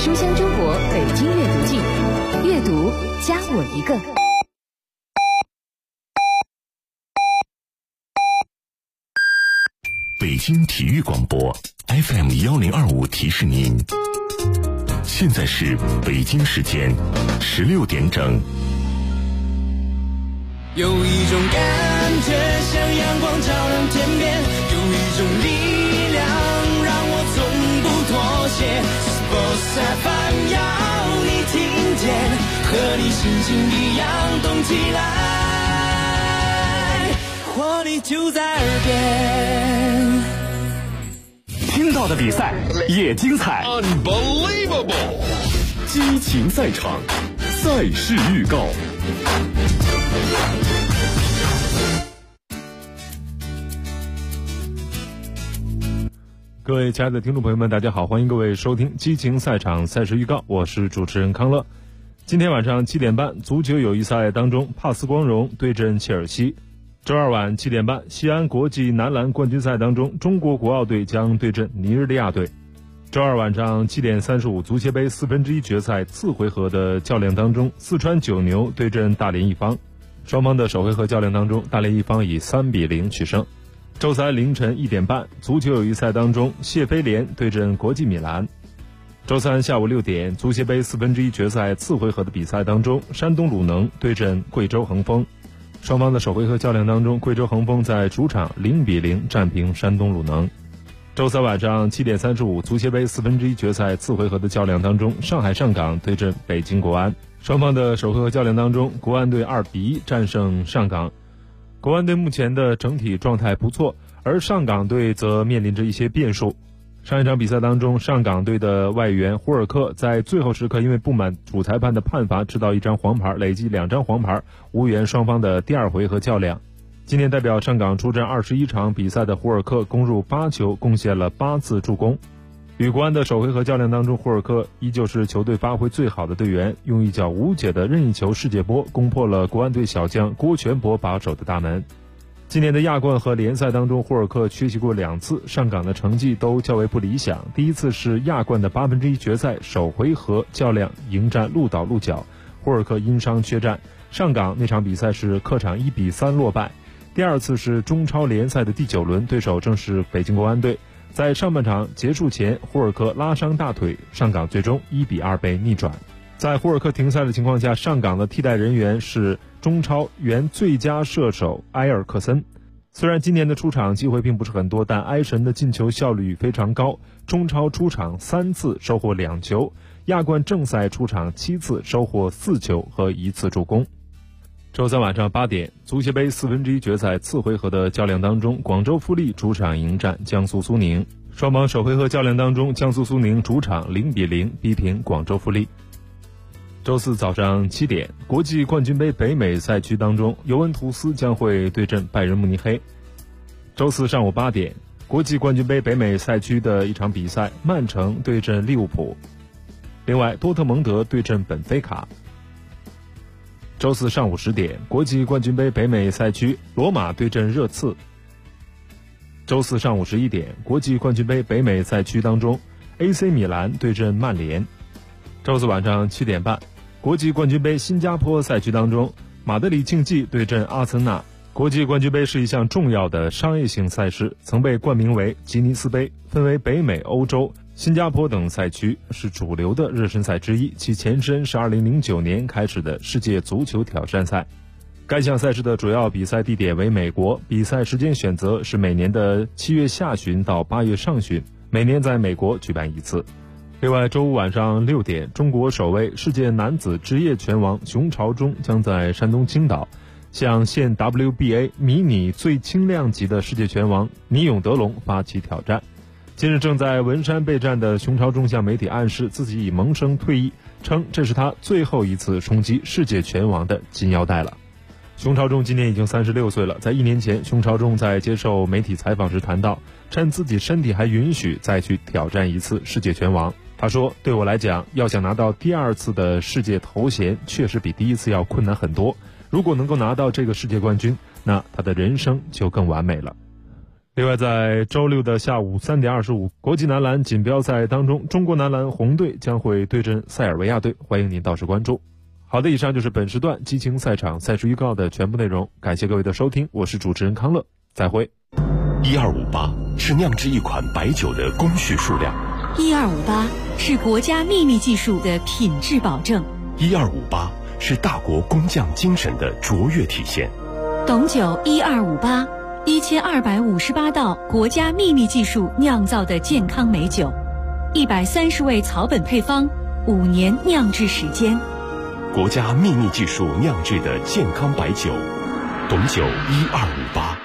书香中国北京阅读季，阅读加我一个。 北京体育广播 FM1025 提示您，现在是北京时间16点整。 有一种感觉像阳光照亮天边，有一种力量让我从不妥协。Sports FM 要你听见，和你心情一样动起来，活力就在耳边。 听到的比赛也精彩 Unbelievable 激情赛场，赛事预告。 各位亲爱的听众朋友们，大家好，欢迎各位收听激情赛场赛事预告，我是主持人康乐。今天晚上7点半，足球友谊赛当中，帕斯光荣对阵切尔西。周二晚7点半，西安国际男篮冠军赛当中，中国国奥队将对阵尼日利亚队。周二晚上7点35，足协杯1/4决赛次回合的较量当中，四川九牛对阵大连一方。双方的首回合较量当中，大连一方以3-0取胜。周三凌晨1点半，足球友谊赛当中，谢菲联对阵国际米兰。周三下午6点，足协杯1/4决赛次回合的比赛当中，山东鲁能对阵贵州恒丰。双方的首回合较量当中，贵州恒丰在主场0-0战平山东鲁能。周三晚上7点35，足协杯1/4决赛次回合的较量当中，上海上港对阵北京国安。双方的首回合较量当中，国安队2-1战胜上港。国安队目前的整体状态不错，而上港队则面临着一些变数。上一场比赛当中，上港队的外援胡尔克在最后时刻因为不满主裁判的判罚，吃到1张黄牌，累计2张黄牌，无缘双方的第二回合较量。今天代表上港出战21场比赛的胡尔克攻入8球，贡献了8次助攻。与国安的首回合较量当中，胡尔克依旧是球队发挥最好的队员，用一脚无解的任意球世界波攻破了国安队小将郭全博把守的大门。今年的亚冠和联赛当中，胡尔克缺席过2次，上港的成绩都较为不理想。第一次是亚冠的1/8决赛首回合较量迎战鹿岛鹿角，胡尔克因伤缺战，上港那场比赛是客场1-3落败。第二次是中超联赛的第9轮，对手正是北京国安队。在上半场结束前，胡尔克拉伤大腿，上港最终1-2被逆转。在胡尔克停赛的情况下，上港的替代人员是中超原最佳射手埃尔克森。虽然今年的出场机会并不是很多，但埃神的进球效率非常高，中超出场3次收获2球，亚冠正赛出场7次收获4球和1次助攻。周三晚上8点，足协杯1/4决赛次回合的较量当中，广州富力主场迎战江苏苏宁。双方首回合较量当中，江苏苏宁主场0-0逼平广州富力。周四早上7点，国际冠军杯北美赛区当中，尤文图斯将会对阵拜仁慕尼黑。周四上午8点，国际冠军杯北美赛区的一场比赛，曼城对阵利物浦。另外，多特蒙德对阵本菲卡。周四上午10点，国际冠军杯北美赛区，罗马对阵热刺。周四上午11点，国际冠军杯北美赛区当中 ，AC 米兰对阵曼联。周四晚上7点半，国际冠军杯新加坡赛区当中，马德里竞技对阵阿森纳。国际冠军杯是一项重要的商业性赛事，曾被冠名为吉尼斯杯，分为北美、欧洲、新加坡等赛区，是主流的热身赛之一。其前身是2009年开始的世界足球挑战赛。该项赛事的主要比赛地点为美国，比赛时间选择是每年的7月下旬到8月上旬，每年在美国举办1次。另外，周五晚上6点，中国首位世界男子职业拳王熊朝忠将在山东青岛向现 WBA 迷你最轻量级的世界拳王倪永德龙发起挑战。近日正在文山备战的熊朝忠向媒体暗示自己已萌生退役，称这是他最后一次冲击世界拳王的金腰带了。熊朝忠今年已经36岁了，在1年前，熊朝忠在接受媒体采访时谈到，趁自己身体还允许再去挑战一次世界拳王。他说，对我来讲，要想拿到第2次的世界头衔，确实比第1次要困难很多。如果能够拿到这个世界冠军，那他的人生就更完美了。 另外，在周六的下午3点25，国际男篮锦标赛当中，中国男篮红队将会对阵塞尔维亚队，欢迎您到时关注。好的，以上就是本时段激情赛场赛事预告的全部内容，感谢各位的收听，我是主持人康乐，再会。 1258是酿制一款白酒的工序数量 ，1258是国家秘密技术的品质保证 ，1258是大国工匠精神的卓越体现。 董酒1258，1258道国家秘密技术酿造的健康美酒，130味草本配方，5年酿制时间。 国家秘密技术酿制的健康白酒，董酒1258。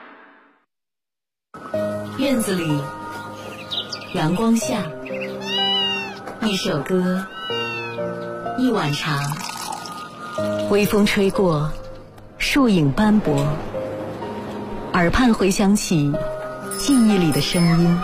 院子里，阳光下，一首歌，一碗茶，微风吹过，树影斑驳，耳畔回响起记忆里的声音。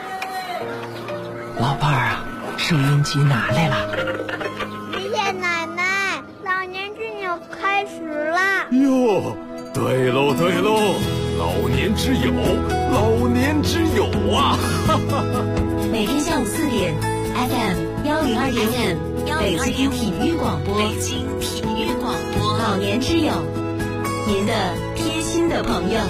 老伴儿啊，收音机拿来了。 爷爷奶奶，老年之友开始啦！ 哟，对喽对喽，老年之友，老年之友啊！ 每天下午4点 ，FM 102.5，北京体育广播，老年之友，您的贴心的朋友。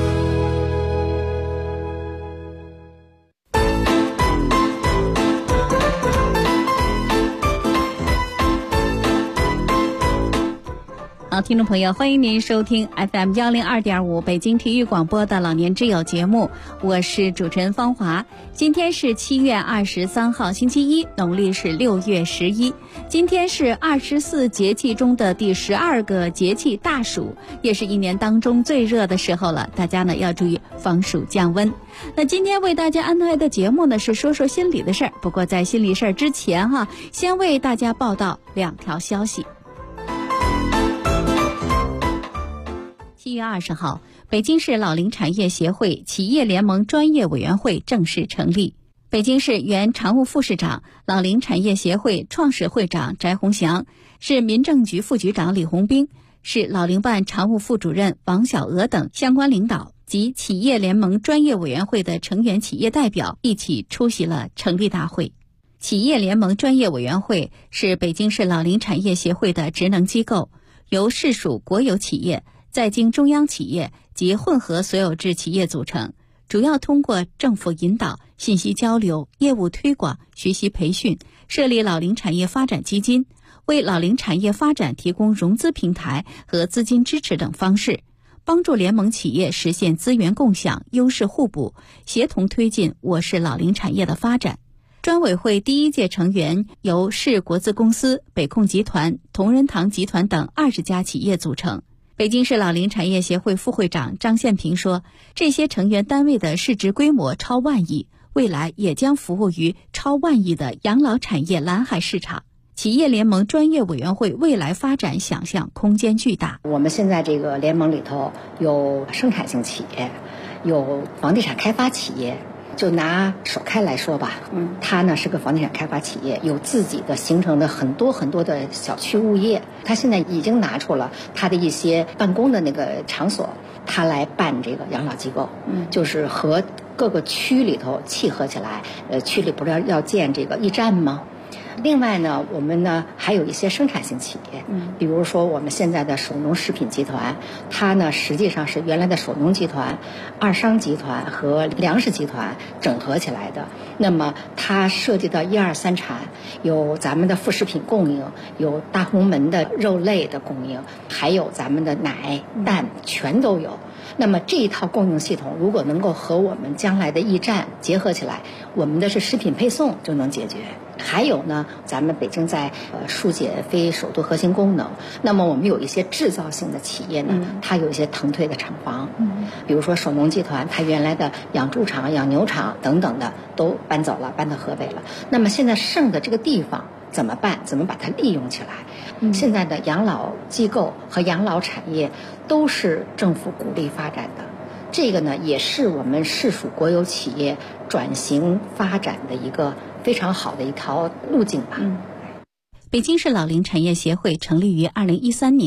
好，听众朋友，欢迎您收听 FM 102.5北京体育广播的老年之友节目，我是主持人芳华。今天是7月23号星期一，农历是6月11。今天是24节气中的第12个节气大暑，也是一年当中最热的时候了，大家呢要注意防暑降温。那今天为大家安排的节目呢是说说心里的事儿，不过在心里事儿之前先为大家报道2条消息。7月20号，北京市老龄产业协会企业联盟专业委员会正式成立。北京市原常务副市长、老龄产业协会创始会长翟鸿祥，市民政局副局长李红兵，市老龄办常务副主任王小娥等相关领导及企业联盟专业委员会的成员企业代表一起出席了成立大会。企业联盟专业委员会是北京市老龄产业协会的职能机构，由市属国有企业、在京中央企业及混合所有制企业组成，主要通过政府引导、信息交流、业务推广、学习培训，设立老龄产业发展基金，为老龄产业发展提供融资平台和资金支持等方式，帮助联盟企业实现资源共享、优势互补，协同推进我市老龄产业的发展。专委会第1届成员由市国资公司、北控集团、同仁堂集团等20家企业组成。北京市老龄产业协会副会长张宪平说，这些成员单位的市值规模超万亿，未来也将服务于超万亿的养老产业蓝海市场。企业联盟专业委员会未来发展想象空间巨大。 我们现在这个联盟里头有生产性企业，有房地产开发企业。就拿首开来说吧，它呢是个房地产开发企业，有自己的形成的很多的小区物业。它现在已经拿出了它的一些办公的那个场所，它来办这个养老机构，就是和各个区里头契合起来。区里不是要建这个驿站吗？另外呢，我们呢还有一些生产性企业，比如说我们现在的首农食品集团，它呢实际上是原来的首农集团、二商集团和粮食集团整合起来的。那么它涉及到1、2、3产，有咱们的副食品供应，有大红门的肉类的供应，还有咱们的奶、蛋，全都有。那么这一套供应系统如果能够和我们将来的驿站结合起来，我们的是食品配送就能解决。还有呢，咱们北京在疏解非首都核心功能，那么我们有一些制造性的企业呢，它有一些腾退的厂房，比如说首农集团，它原来的养猪场、养牛场等等的都搬走了，搬到河北了。那么现在剩的这个地方怎么办？怎么把它利用起来？现在的养老机构和养老产业都是政府鼓励发展的，这个呢也是我们市属国有企业转型发展的一个非常好的一条路径吧。 北京市老龄产业协会成立于2013年，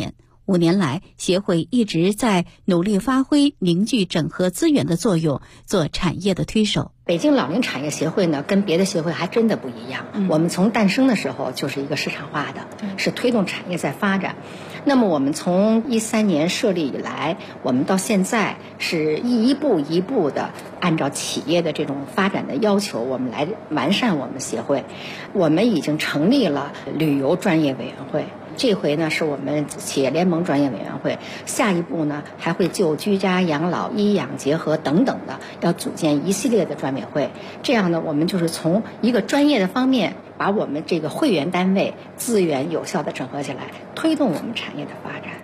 5年来，协会一直在努力发挥凝聚整合资源的作用，做产业的推手。 北京老龄产业协会呢，跟别的协会还真的不一样。我们从诞生的时候就是一个市场化的，是推动产业在发展。那么我们从13年设立以来，我们到现在是一步一步的按照企业的这种发展的要求，我们来完善我们协会。我们已经成立了旅游专业委员会。这回呢是我们企业联盟专业委员会，下一步呢还会就居家养老、医养结合等等的，要组建一系列的专委会。这样呢，我们就是从一个专业的方面，把我们这个会员单位资源有效的整合起来，推动我们产业的发展。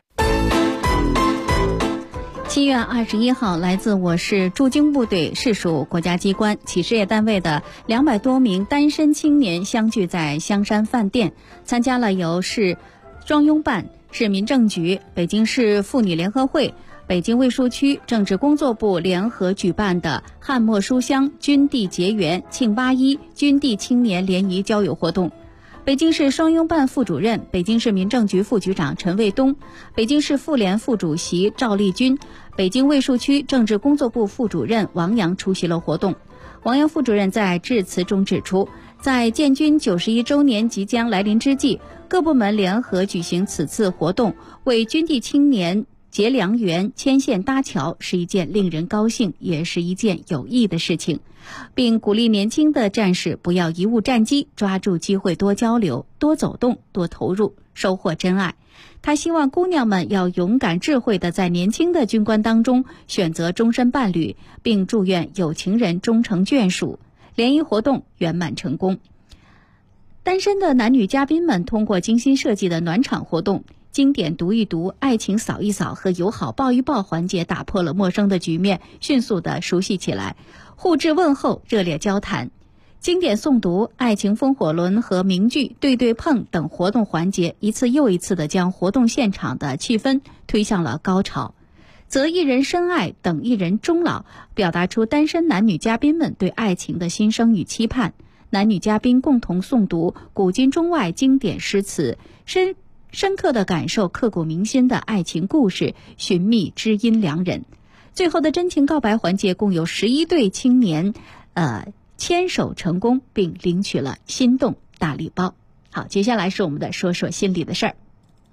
7月21号，来自我市驻京部队市属国家机关、企事业单位的200多名单身青年相聚在香山饭店，参加了由市双拥办、市民政局、北京市妇女联合会、北京卫戍区政治工作部联合举办的汉墨书香军地结缘庆81军地青年联谊交友活动。北京市双拥办副主任、北京市民政局副局长陈卫东，北京市妇联副主席赵丽君，北京卫戍区政治工作部副主任王阳出席了活动。王阳副主任在致辞中指出，在建军91周年即将来临之际，各部门联合举行此次活动，为军地青年结良缘、牵线搭桥，是一件令人高兴，也是一件有益的事情，并鼓励年轻的战士不要贻误战机，抓住机会多交流、多走动、多投入，收获真爱。他希望姑娘们要勇敢智慧地在年轻的军官当中选择终身伴侣，并祝愿有情人终成眷属，联谊活动圆满成功。单身的男女嘉宾们通过精心设计的暖场活动、经典读一读、爱情扫一扫和友好抱一抱环节，打破了陌生的局面，迅速地熟悉起来，互致问候，热烈交谈。经典诵读、爱情风火轮和名句对对碰等活动环节，一次又一次地将活动现场的气氛推向了高潮。择一人深爱，等一人终老，表达出单身男女嘉宾们对爱情的心声与期盼。男女嘉宾共同诵读古今中外经典诗词，深刻地感受刻骨铭心的爱情故事，寻觅知音良人。最后的真情告白环节，共有11对青年牵手成功，并领取了心动大礼包。好，接下来是我们的说说心里的事儿。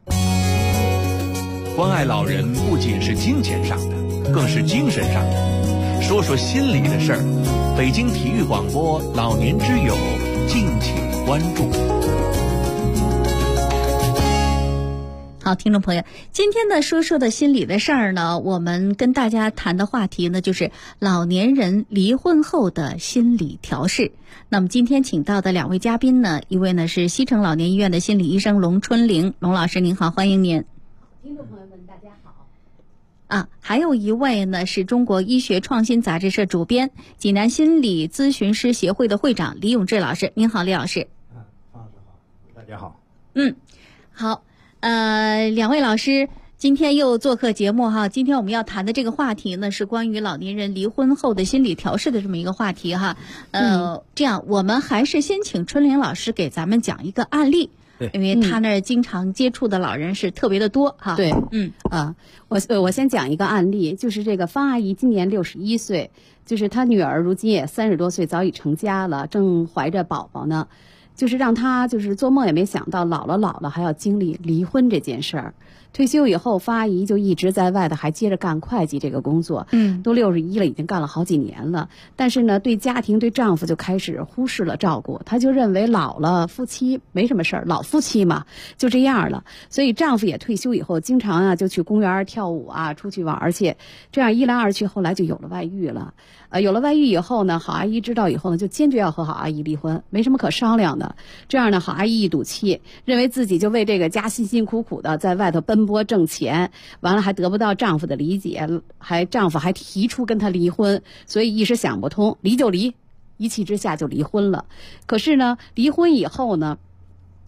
关爱老人不仅是金钱上的，更是精神上的。说说心里的事儿，北京体育广播老年之友，敬请关注。 好，听众朋友，今天的说说的心里的事儿呢，我们跟大家谈的话题呢，就是老年人离婚后的心理调试。那么今天请到的2位嘉宾呢，一位呢是西城老年医院的心理医生龙春玲，龙老师您好，欢迎您。 听众朋友们大家好。 还有一位呢是中国医学创新杂志社主编、济南心理咨询师协会的会长李永志老师，您好，李老师。 方老师好，大家好。 好。2位老师今天又做客节目哈。今天我们要谈的这个话题呢，是关于老年人离婚后的心理调试的这么一个话题哈。这样我们还是先请春玲老师给咱们讲一个案例，因为他那儿经常接触的老人是特别的多哈。 对，我先讲一个案例，就是这个方阿姨今年61岁，就是她女儿如今也30多岁，早已成家了，正怀着宝宝呢。就是让他就是做梦也没想到老了还要经历离婚这件事儿。退休以后，方阿姨就一直在外头还接着干会计这个工作，都61了，已经干了好几年了。但是呢，对家庭对丈夫就开始忽视了照顾，她就认为老了夫妻没什么事儿，老夫妻嘛就这样了。所以丈夫也退休以后，经常就去公园跳舞出去玩去，这样一来二去，后来就有了外遇了。有了外遇以后呢，好阿姨知道以后呢，就坚决要和好阿姨离婚，没什么可商量的。这样呢，好阿姨一赌气，认为自己就为这个家辛辛苦苦的在外头奔波挣钱，完了还得不到丈夫的理解，丈夫还提出跟她离婚，所以一时想不通，离就离，一气之下就离婚了。可是呢，离婚以后呢，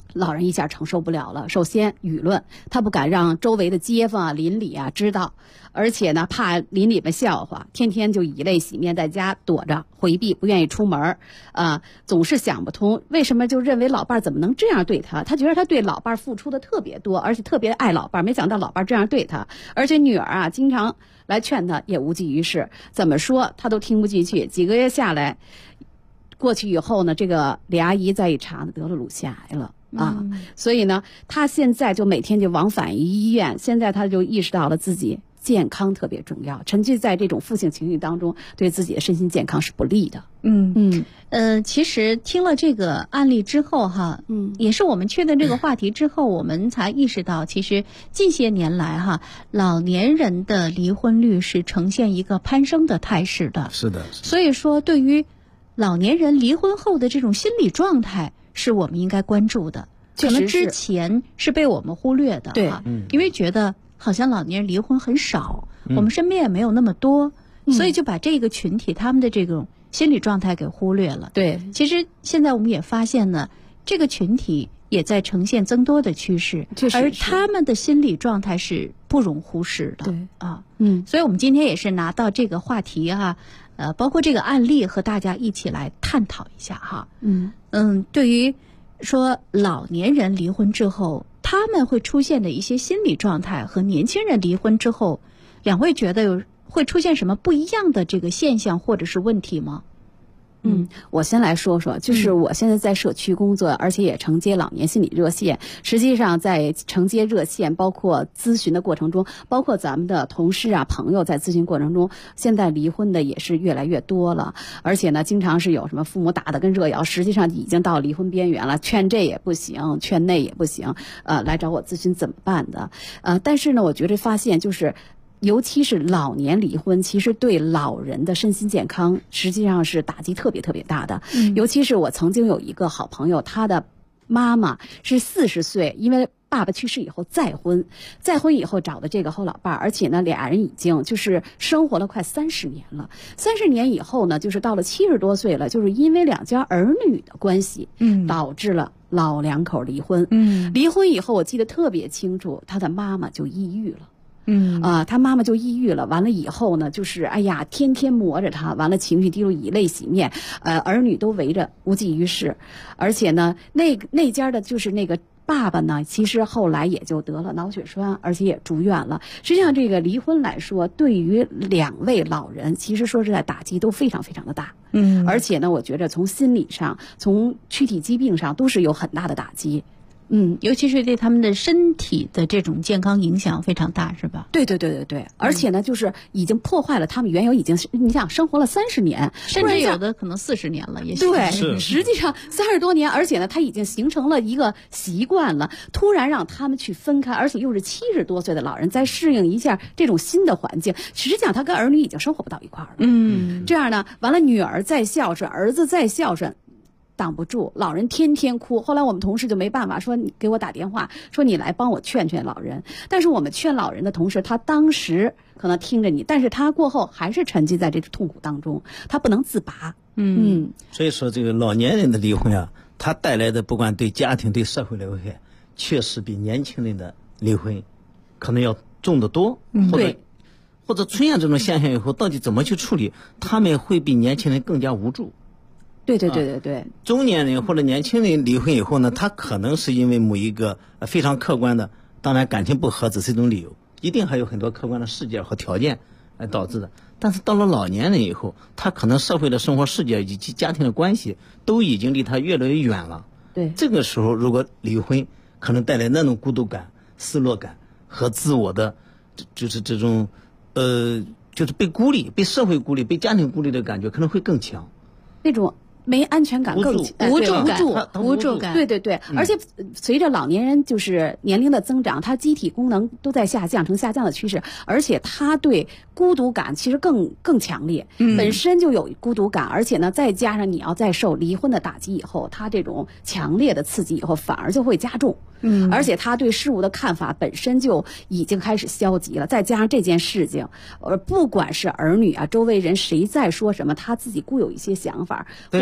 老人一下承受不了了。首先舆论，他不敢让周围的街坊啊、邻里啊知道，而且呢怕邻里们笑话，天天就以泪洗面，在家躲着回避，不愿意出门总是想不通为什么就认为老伴儿怎么能这样对他。他觉得他对老伴儿付出的特别多，而且特别爱老伴儿，没想到老伴儿这样对他，而且女儿啊经常来劝他也无济于事，怎么说他都听不进去。几个月下来过去以后呢，这个李阿姨再一查呢，得了乳腺癌了。所以呢，他现在就每天就往返医院。现在他就意识到了自己健康特别重要，沉浸在这种负性情绪当中，对自己的身心健康是不利的。 其实听了这个案例之后哈，也是我们确认这个话题之后，我们才意识到，其实近些年来哈，老年人的离婚率是呈现一个攀升的态势的。 是的。 所以说，对于老年人离婚后的这种心理状态，是我们应该关注的，可能之前是被我们忽略的。 对， 因为觉得好像老年人离婚很少，我们身边也没有那么多，所以就把这个群体他们的这种心理状态给忽略了。 对， 其实现在我们也发现呢，这个群体也在呈现增多的趋势，而他们的心理状态是不容忽视的。 对所以我们今天也是拿到这个话题包括这个案例和大家一起来探讨一下哈。对于说老年人离婚之后他们会出现的一些心理状态和年轻人离婚之后，两位觉得会出现什么不一样的这个现象或者是问题吗？ 我先来说说，就是我现在在社区工作，而且也承接老年心理热线。实际上在承接热线包括咨询的过程中，包括咱们的同事啊朋友在咨询过程中，现在离婚的也是越来越多了。而且呢经常是有什么父母打得跟热窑，实际上已经到离婚边缘了，劝这也不行，劝那也不行，来找我咨询怎么办的。但是呢我觉得发现就是尤其是老年离婚，其实对老人的身心健康实际上是打击特别特别大的。尤其是我曾经有一个好朋友，他的妈妈是40岁，因为爸爸去世以后再婚以后找的这个后老伴儿，而且呢俩人已经就是生活了快30年了。30年以后呢，就是到了70多岁了，就是因为两家儿女的关系，导致了老两口离婚。离婚以后我记得特别清楚，他的妈妈就抑郁了。他妈妈就抑郁了，完了以后呢，就是哎呀，天天磨着他，完了情绪低落，以泪洗面，儿女都围着，无济于事。而且呢，那家的就是那个爸爸呢，其实后来也就得了脑血栓，而且也住院了。实际上，这个离婚来说，对于两位老人，其实说实在打击都非常非常的大。而且呢，我觉得从心理上，从躯体疾病上，都是有很大的打击。 尤其是对他们的身体的这种健康影响非常大，是吧？ 对，而且呢，就是已经破坏了他们原有已经，你想生活了30年， 甚至有的可能40年了，也许。 对，实际上30多年，而且呢，他已经形成了一个习惯了。突然让他们去分开，而且又是70多岁的老人，再适应一下这种新的环境，实际上他跟儿女已经生活不到一块儿了。这样呢，完了女儿再孝顺，儿子再孝顺。挡不住，老人天天哭。后来我们同事就没办法，说你给我打电话，说你来帮我劝劝老人。但是我们劝老人的同时，他当时可能听着你，但是他过后还是沉浸在这个痛苦当中，他不能自拔。 所以说这个老年人的离婚啊，他带来的不管对家庭对社会的危害，确实比年轻人的离婚可能要重得多。或者出现这种现象以后，到底怎么去处理，他们会比年轻人更加无助。 对， 中年人或者年轻人离婚以后呢，他可能是因为某一个非常客观的，当然感情不和只是一种理由，一定还有很多客观的事件和条件来导致的。但是到了老年人以后，他可能社会的生活世界以及家庭的关系都已经离他越来越远了。 对， 这个时候如果离婚，可能带来那种孤独感、失落感和自我的就是这种就是被孤立、被社会孤立、被家庭孤立的感觉可能会更强， 那种没安全感，更无助感。 对，而且随着老年人就是年龄的增长，他机体功能都在下降的趋势，而且他对孤独感其实更强烈，本身就有孤独感，而且呢再加上你要再受离婚的打击以后，他这种强烈的刺激以后反而就会加重。而且他对事物的看法本身就已经开始消极了，再加上这件事情，不管是儿女啊、周围人谁在说什么，他自己固有一些想法，会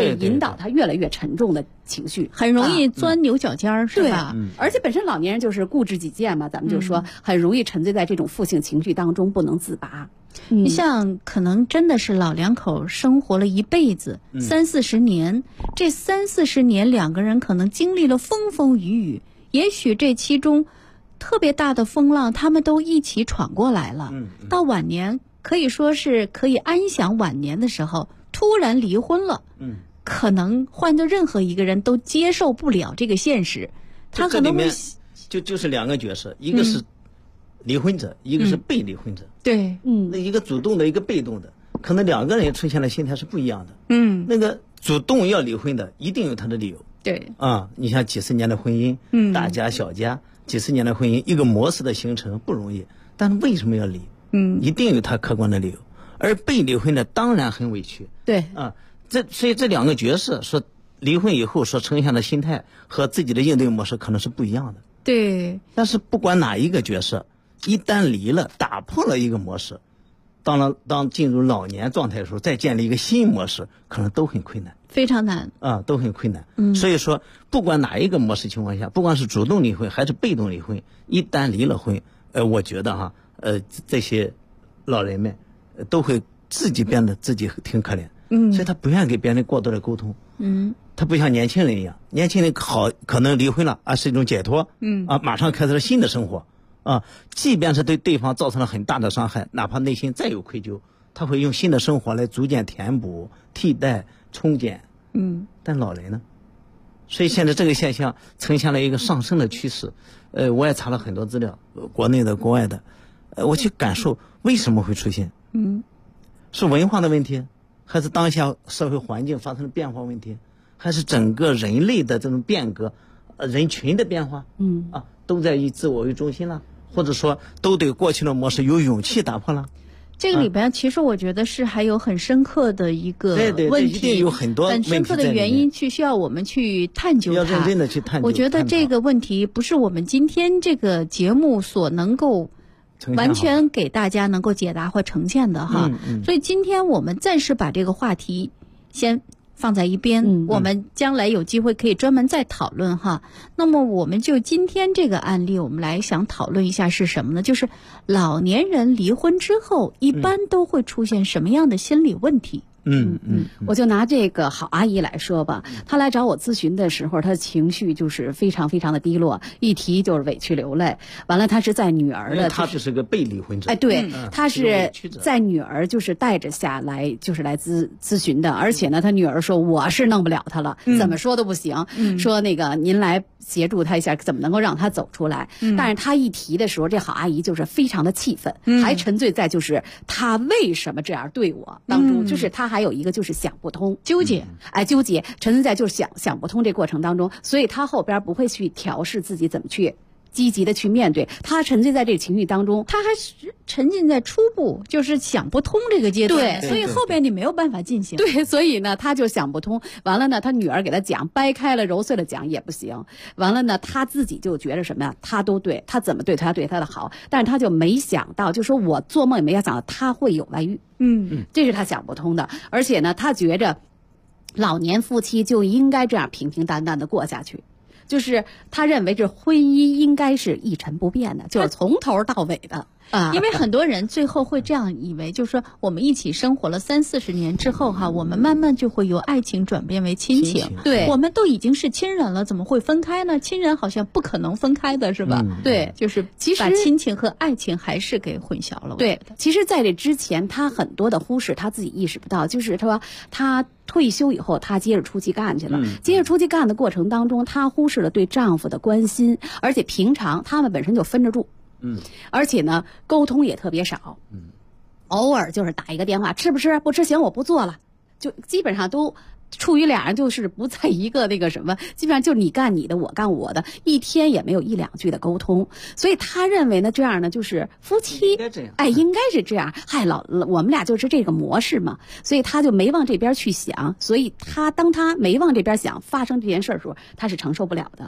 会引导他越来越沉重的情绪， 很容易钻牛角尖儿，是吧？ 而且本身老年人就是固执己见嘛，咱们就说很容易沉醉在这种负性情绪当中不能自拔。 你像可能真的是老两口生活了一辈子，30-40年，这30-40年两个人可能经历了风风雨雨，也许这其中特别大的风浪他们都一起闯过来了，到晚年可以说是可以安享晚年的时候，突然离婚了，可能换做任何一个人都接受不了这个现实，他可能会就是两个角色，一个是离婚者，一个是被离婚者。 对， 那一个主动的，一个被动的，可能两个人出现的心态是不一样的。那个主动要离婚的，一定有他的理由。 对， 你像几十年的婚姻，大家小家，几十年的婚姻，一个模式的形成不容易，但是为什么要离？一定有他客观的理由。而被离婚的当然很委屈。 对， 所以这两个角色说离婚以后所呈现的心态和自己的应对模式可能是不一样的。 对， 但是不管哪一个角色，一旦离了，打破了一个模式，当进入老年状态的时候，再建立一个新模式，可能都很困难， 非常难都很困难。所以说，不管哪一个模式情况下，不管是主动离婚还是被动离婚，一旦离了婚，我觉得这些老人们都会自己变得自己挺可怜，所以他不愿意给别人过多的沟通。他不像年轻人一样，年轻人可能离婚了是一种解脱，马上开始了新的生活。即便是对对方造成了很大的伤害，哪怕内心再有愧疚，他会用新的生活来逐渐填补、替代、冲减。但老人呢？所以现在这个现象呈现了一个上升的趋势。我也查了很多资料，国内的、国外的，我去感受为什么会出现。是文化的问题，还是当下社会环境发生了变化问题，还是整个人类的这种变革，人群的变化？都在以自我为中心了。或者说都对过去的模式有勇气打破了。 这个里边其实我觉得是还有很深刻的一个问题， 一定有很多很深刻的原因需要我们去探究它， 要认真的去探究。 我觉得这个问题不是我们今天这个节目所能够完全给大家能够解答或呈现的哈。所以今天我们暂时把这个话题先放在一边，我们将来有机会可以专门再讨论哈。那么我们就今天这个案例，我们来想讨论一下是什么呢？就是老年人离婚之后，一般都会出现什么样的心理问题？ 我就拿这个好阿姨来说吧，她来找我咨询的时候，她的情绪就是非常非常的低落，一提就是委屈流泪。完了，她是在女儿的， 她就是个被离婚者。 对，她是在女儿就是带着下来，就是来咨询的。而且呢，她女儿说我是弄不了她了，怎么说都不行。说那个您来协助她一下，怎么能够让她走出来？但是她一提的时候，这好阿姨就是非常的气愤，还沉醉在就是她为什么这样对我当中，就是她还有一个就是想不通，纠结，沉醉在就是想不通这过程当中，所以他后边不会去调试自己怎么去积极的去面对，他沉醉在这个情绪当中， 他还是沉浸在初步就是想不通这个阶段，所以后边你没有办法进行。 对，所以呢他就想不通，完了呢他女儿给他讲，掰开了揉碎了讲也不行，完了呢他自己就觉得什么呀，他都对，他怎么对他对他的好，但是他就没想到，就说我做梦也没想到他会有外遇。这是他想不通的。而且呢他觉着老年夫妻就应该这样平平淡淡的过下去，就是他认为这婚姻应该是一成不变的，就是从头到尾的。 因为很多人最后会这样以为，就是说我们一起生活了30-40年之后哈，我们慢慢就会由爱情转变为亲情。 对， 我们都已经是亲人了，怎么会分开呢？亲人好像不可能分开的是吧？ 对， 就是其实把亲情和爱情还是给混淆了。 对，其实在这之前他很多的忽视他自己意识不到，就是说他退休以后他接着出去干去了，接着出去干的过程当中，他忽视了对丈夫的关心，而且平常他们本身就分着住。而且呢沟通也特别少，偶尔就是打一个电话，吃不吃？不吃行，我不做了，就基本上都处于俩人就是不在一个那个什么，基本上就你干你的，我干我的，一天也没有1-2句的沟通。所以他认为呢，这样呢就是夫妻，应该是这样。我们俩就是这个模式嘛，所以他就没往这边去想。所以当他没往这边想，发生这件事的时候，他是承受不了的。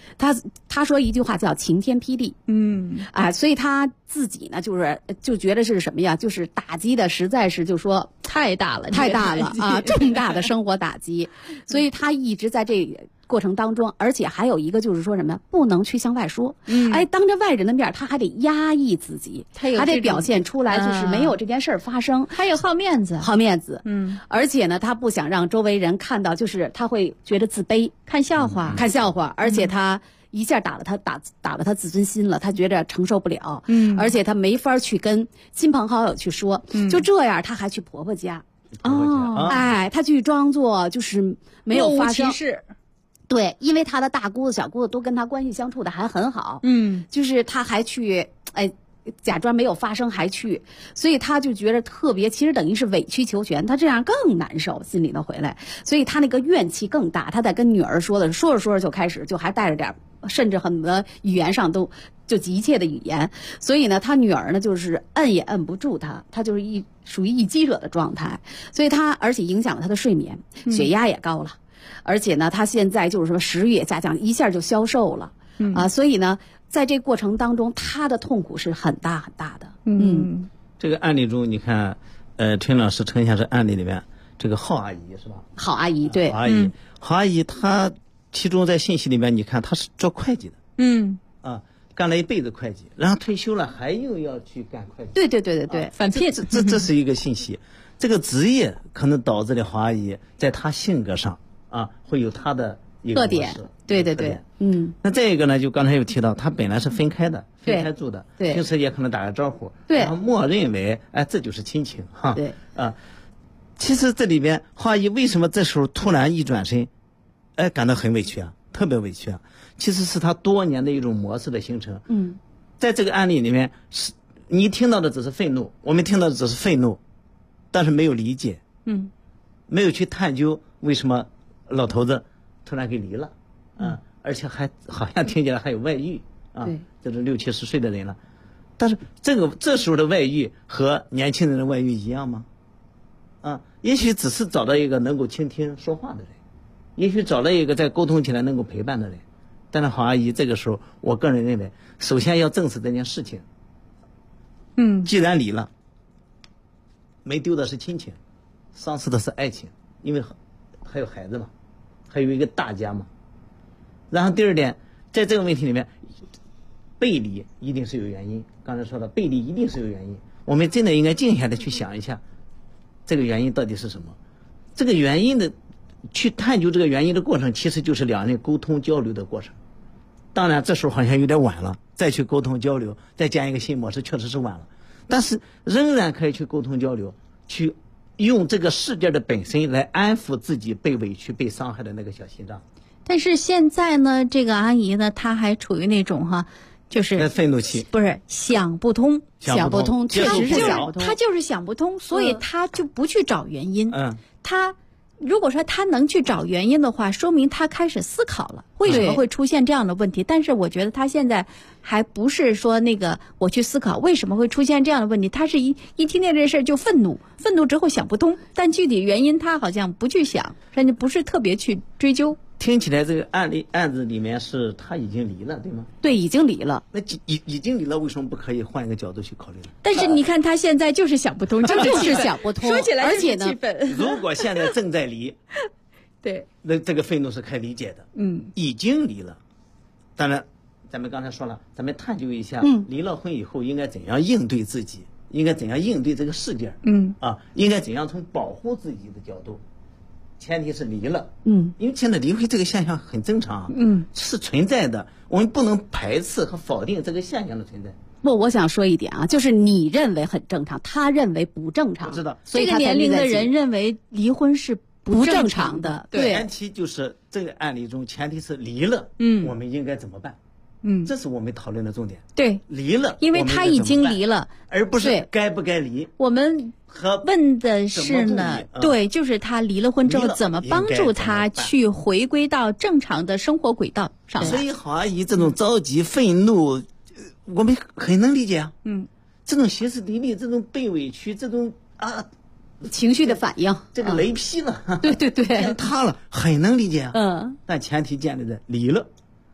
他说一句话叫晴天霹雳，所以他自己呢就觉得是什么呀？就是打击的实在是就说太大了啊，重大的生活打击，所以他一直在这过程当中，而且还有一个就是说什么，不能去向外说，当着外人的面，他还得压抑自己，还得表现出来，就是没有这件事儿发生， 还有好面子， 而且呢，他不想让周围人看到，就是他会觉得自卑， 看笑话， 而且他一下打了他自尊心了，他觉得承受不了，而且他没法去跟亲朋好友去说，就这样，他还去婆婆家，他去装作就是没有发生。对，因为他的大姑子、小姑子都跟他关系相处的还很好，就是他还去，假装没有发生还去，所以他就觉得特别，其实等于是委曲求全，他这样更难受，心里头回来，所以他那个怨气更大。他在跟女儿说着说着就开始，就还带着点，甚至很多语言上都就急切的语言，所以呢，他女儿呢就是摁也摁不住他就是属于易激惹的状态，所以他而且影响了他的睡眠，血压也高了。而且呢，他现在就是说食欲也下降，一下就消瘦了，所以呢，在这过程当中，他的痛苦是很大很大的。 这个案例中，你看，陈老师呈现这案例里面，这个郝阿姨是吧？ 郝阿姨对， 郝阿姨她其中在信息里面，你看她是做会计的，干了一辈子会计，然后退休了还又要去干会计。 对， 返聘。 这是一个信息，这个职业可能导致了郝阿姨在她性格上。会有他的一个特点，对， 那再一个呢，就刚才有提到，他本来是分开住的，平时也可能打个招呼，然后默认为，这就是亲情哈，其实这里边郝阿姨为什么这时候突然一转身，感到很委屈啊，特别委屈啊，其实是他多年的一种模式的形成。在这个案例里面，是你听到的只是愤怒，我们听到的只是愤怒，但是没有理解，没有去探究为什么老头子突然给离了，而且还好像听起来还有外遇这是60、70岁的人了，但是这时候的外遇和年轻人的外遇一样吗？也许只是找到一个能够倾听说话的人，也许找到一个在沟通起来能够陪伴的人，但是郝阿姨这个时候，我个人认为，首先要正视这件事情。既然离了，没丢的是亲情，丧失的是爱情，因为还有孩子嘛。还有一个大家嘛，然后第二点，在这个问题里面，背离一定是有原因。刚才说的背离一定是有原因，我们真的应该静下来去想一下，这个原因到底是什么？这个原因的去探究这个原因的过程，其实就是两人沟通交流的过程。当然，这时候好像有点晚了，再去沟通交流，再建一个新模式，确实是晚了。但是仍然可以去沟通交流，去。用这个事件的本身来安抚自己被委屈、被伤害的那个小心脏。 但是现在呢，这个阿姨呢，她还处于那种就是愤怒期， 不是想不通， 确实是想不通， 她就是想不通，所以她就不去找原因。她如果说她能去找原因的话，说明她开始思考了为什么会出现这样的问题。但是我觉得她现在还不是说我去思考为什么会出现这样的问题，她是一听见这事就愤怒之后想不通，但具体原因她好像不去想，甚至不是特别去追究。 听起来这个案子里面是他已经离了，对吗？ 对，已经离了。 那已经离了，为什么不可以换一个角度去考虑呢？ 但是你看他现在就是想不通， 就是想不通。 说起来而且呢， 如果现在正在离， 对， 那这个愤怒是可以理解的。已经离了，当然，咱们刚才说了，咱们探究一下，离了婚以后应该怎样应对自己，应该怎样应对这个事件，应该怎样从保护自己的角度。前提是离了，因为现在离婚这个现象很正常，是存在的，我们不能排斥和否定这个现象的存在。 我想说一点啊，就是你认为很正常，他认为不正常， 我知道， 所以这个年龄的人认为离婚是不正常的。 对，前提就是这个案例中，前提是离了，我们应该怎么办？这是我们讨论的重点。 对， 离了， 因为他已经离了， 而不是该不该离。 我们问的是呢，对，就是他离了婚之后怎么帮助他去回归到正常的生活轨道上来。 所以郝阿姨这种着急、愤怒，我们很能理解啊。这种歇斯底里，这种被委屈，这种情绪的反应， 这个雷劈了， 对， 塌了，很能理解啊。但前提建立在离了。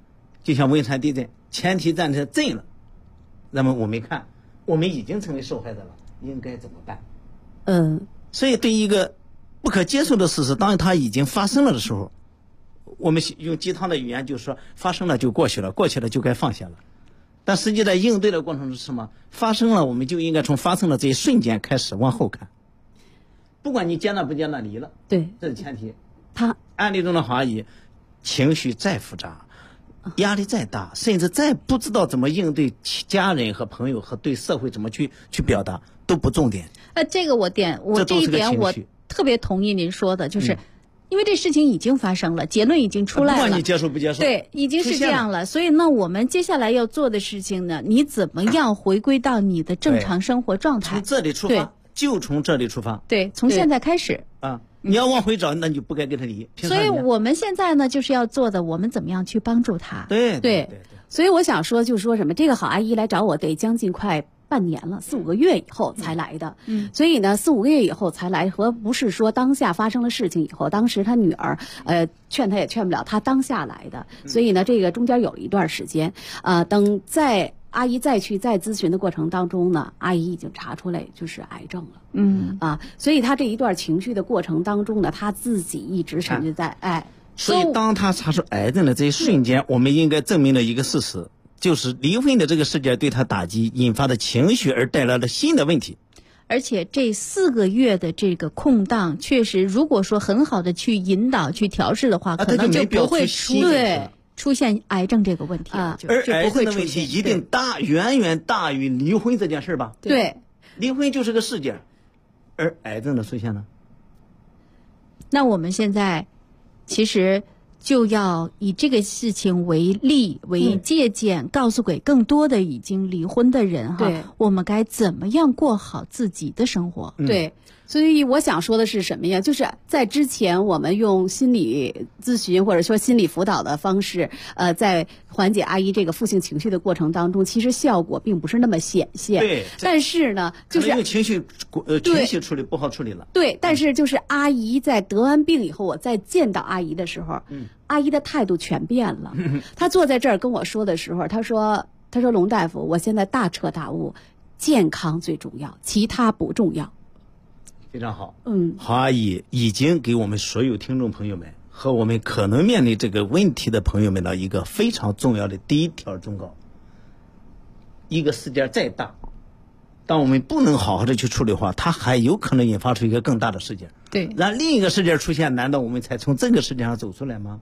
就像汶川地震，前提站在震了，那么我们看，我们已经成为受害者了，应该怎么办？所以对一个不可接受的事实，当它已经发生了的时候，我们用鸡汤的语言就说，发生了就过去了，过去了就该放下了。但实际在应对的过程中是什么？发生了，我们就应该从发生的这一瞬间开始往后看。不管你接纳不接纳，离了， 对， 这是前提。 他案例中的华姨，情绪再复杂，压力再大，甚至再不知道怎么应对家人和朋友和对社会怎么去表达，都不重点。 这个我这一点我特别同意您说的，就是因为这事情已经发生了，结论已经出来了， 不管你接受不接受， 对，已经是这样了。所以呢，我们接下来要做的事情呢，你怎么样回归到你的正常生活状态？ 从这里出发，就从这里出发。 对，从现在开始啊，你要往回找，那你就不该跟他离。 所以我们现在呢，就是要做的，我们怎么样去帮助他？ 对。所以我想说，就是说什么，这个郝阿姨来找我得将近快半年了，4-5个月以后才来的。所以呢，4-5个月以后才来，和不是说当下发生了事情以后，当时他女儿劝他也劝不了，他当下来的。所以呢，这个中间有了一段时间，等阿姨再咨询的过程当中呢，阿姨已经查出来就是癌症了。所以他这一段情绪的过程当中呢，他自己一直沉浸在所以当他查出癌症的这一瞬间，我们应该证明了一个事实，就是离婚的这个事件对他打击引发的情绪而带来了新的问题。 而且这4个月的这个空档，确实如果说很好的去引导去调试的话，可能就不会出现癌症这个问题了。 而癌症的问题一定远远大于离婚这件事吧？ 对， 离婚就是个事件，而癌症的出现呢？ 那我们现在其实就要以这个事情为例为借鉴，告诉给更多的已经离婚的人我们该怎么样过好自己的生活。 对，所以我想说的是什么呀？就是在之前我们用心理咨询或者说心理辅导的方式，在缓解阿姨这个负性情绪的过程当中，其实效果并不是那么显现。 对， 但是呢，就是用情绪处理不好处理了。 对，但是就是阿姨在得完病以后，我再见到阿姨的时候，阿姨的态度全变了。她坐在这儿跟我说的时候，她说龙大夫，我现在大彻大悟，健康最重要，其他不重要。 非常好。郝阿姨已经给我们所有听众朋友们和我们可能面临这个问题的朋友们的一个非常重要的第一条忠告：一个事件再大，当我们不能好好的去处理的话，它还有可能引发出一个更大的事件。 对， 让另一个事件出现，难道我们才从这个事件上走出来吗？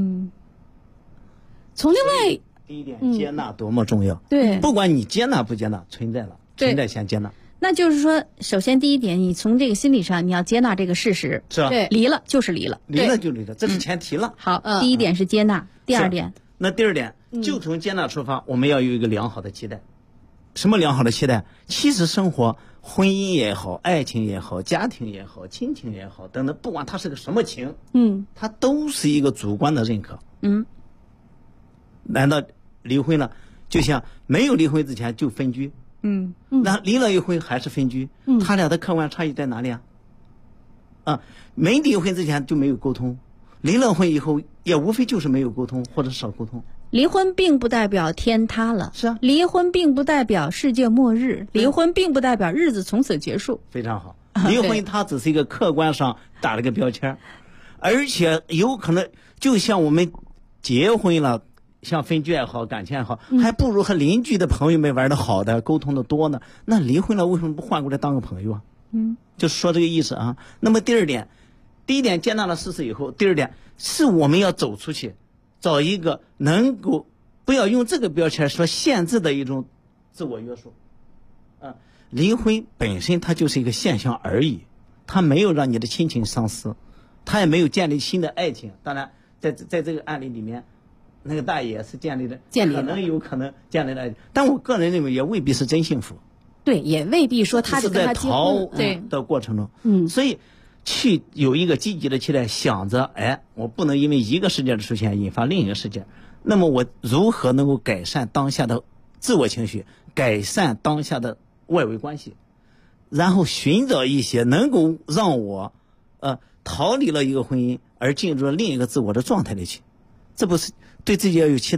从另外第一点，接纳多么重要。 对， 不管你接纳不接纳，存在了，存在先接纳。 那就是说，首先第一点，你从这个心理上你要接纳这个事实， 是吧？ 对， 离了就是离了， 离了就离了，这是前提了。 好，第一点是接纳，第二点， 那第二点就从接纳出发，我们要有一个良好的期待。什么良好的期待？其实生活，婚姻也好，爱情也好，家庭也好，亲情也好，等等，不管它是个什么情，它都是一个主观的认可。难道离婚了，就像没有离婚之前就分居？那离了一婚还是分居？他俩的客观差异在哪里啊？没离婚之前就没有沟通，离了婚以后也无非就是没有沟通或者少沟通。 离婚并不代表天塌了， 是啊。 离婚并不代表世界末日，离婚并不代表日子从此结束。 非常好，离婚它只是一个客观上打了个标签，而且有可能就像我们结婚了。像分居也好，感情也好，还不如和邻居的朋友们玩的好的，沟通的多呢。那离婚了，为什么不换过来当个朋友啊？就是说这个意思啊。那么第二点，第一点接纳了事实以后，第二点是我们要走出去，找一个能够不要用这个标签所限制的一种自我约束。离婚本身它就是一个现象而已，它没有让你的亲情丧失，它也没有建立新的爱情。当然，在这个案例里面。那个大爷是建立的，有可能建立的，但我个人认为也未必是真幸福。 对，也未必说他是在逃的过程中。所以去有一个积极的期待，想着，我不能因为一个事件的出现引发另一个事件，那么我如何能够改善当下的自我情绪，改善当下的外围关系，然后寻找一些能够让我逃离了一个婚姻而进入了另一个自我的状态里去，这不是对自己要有期待啊。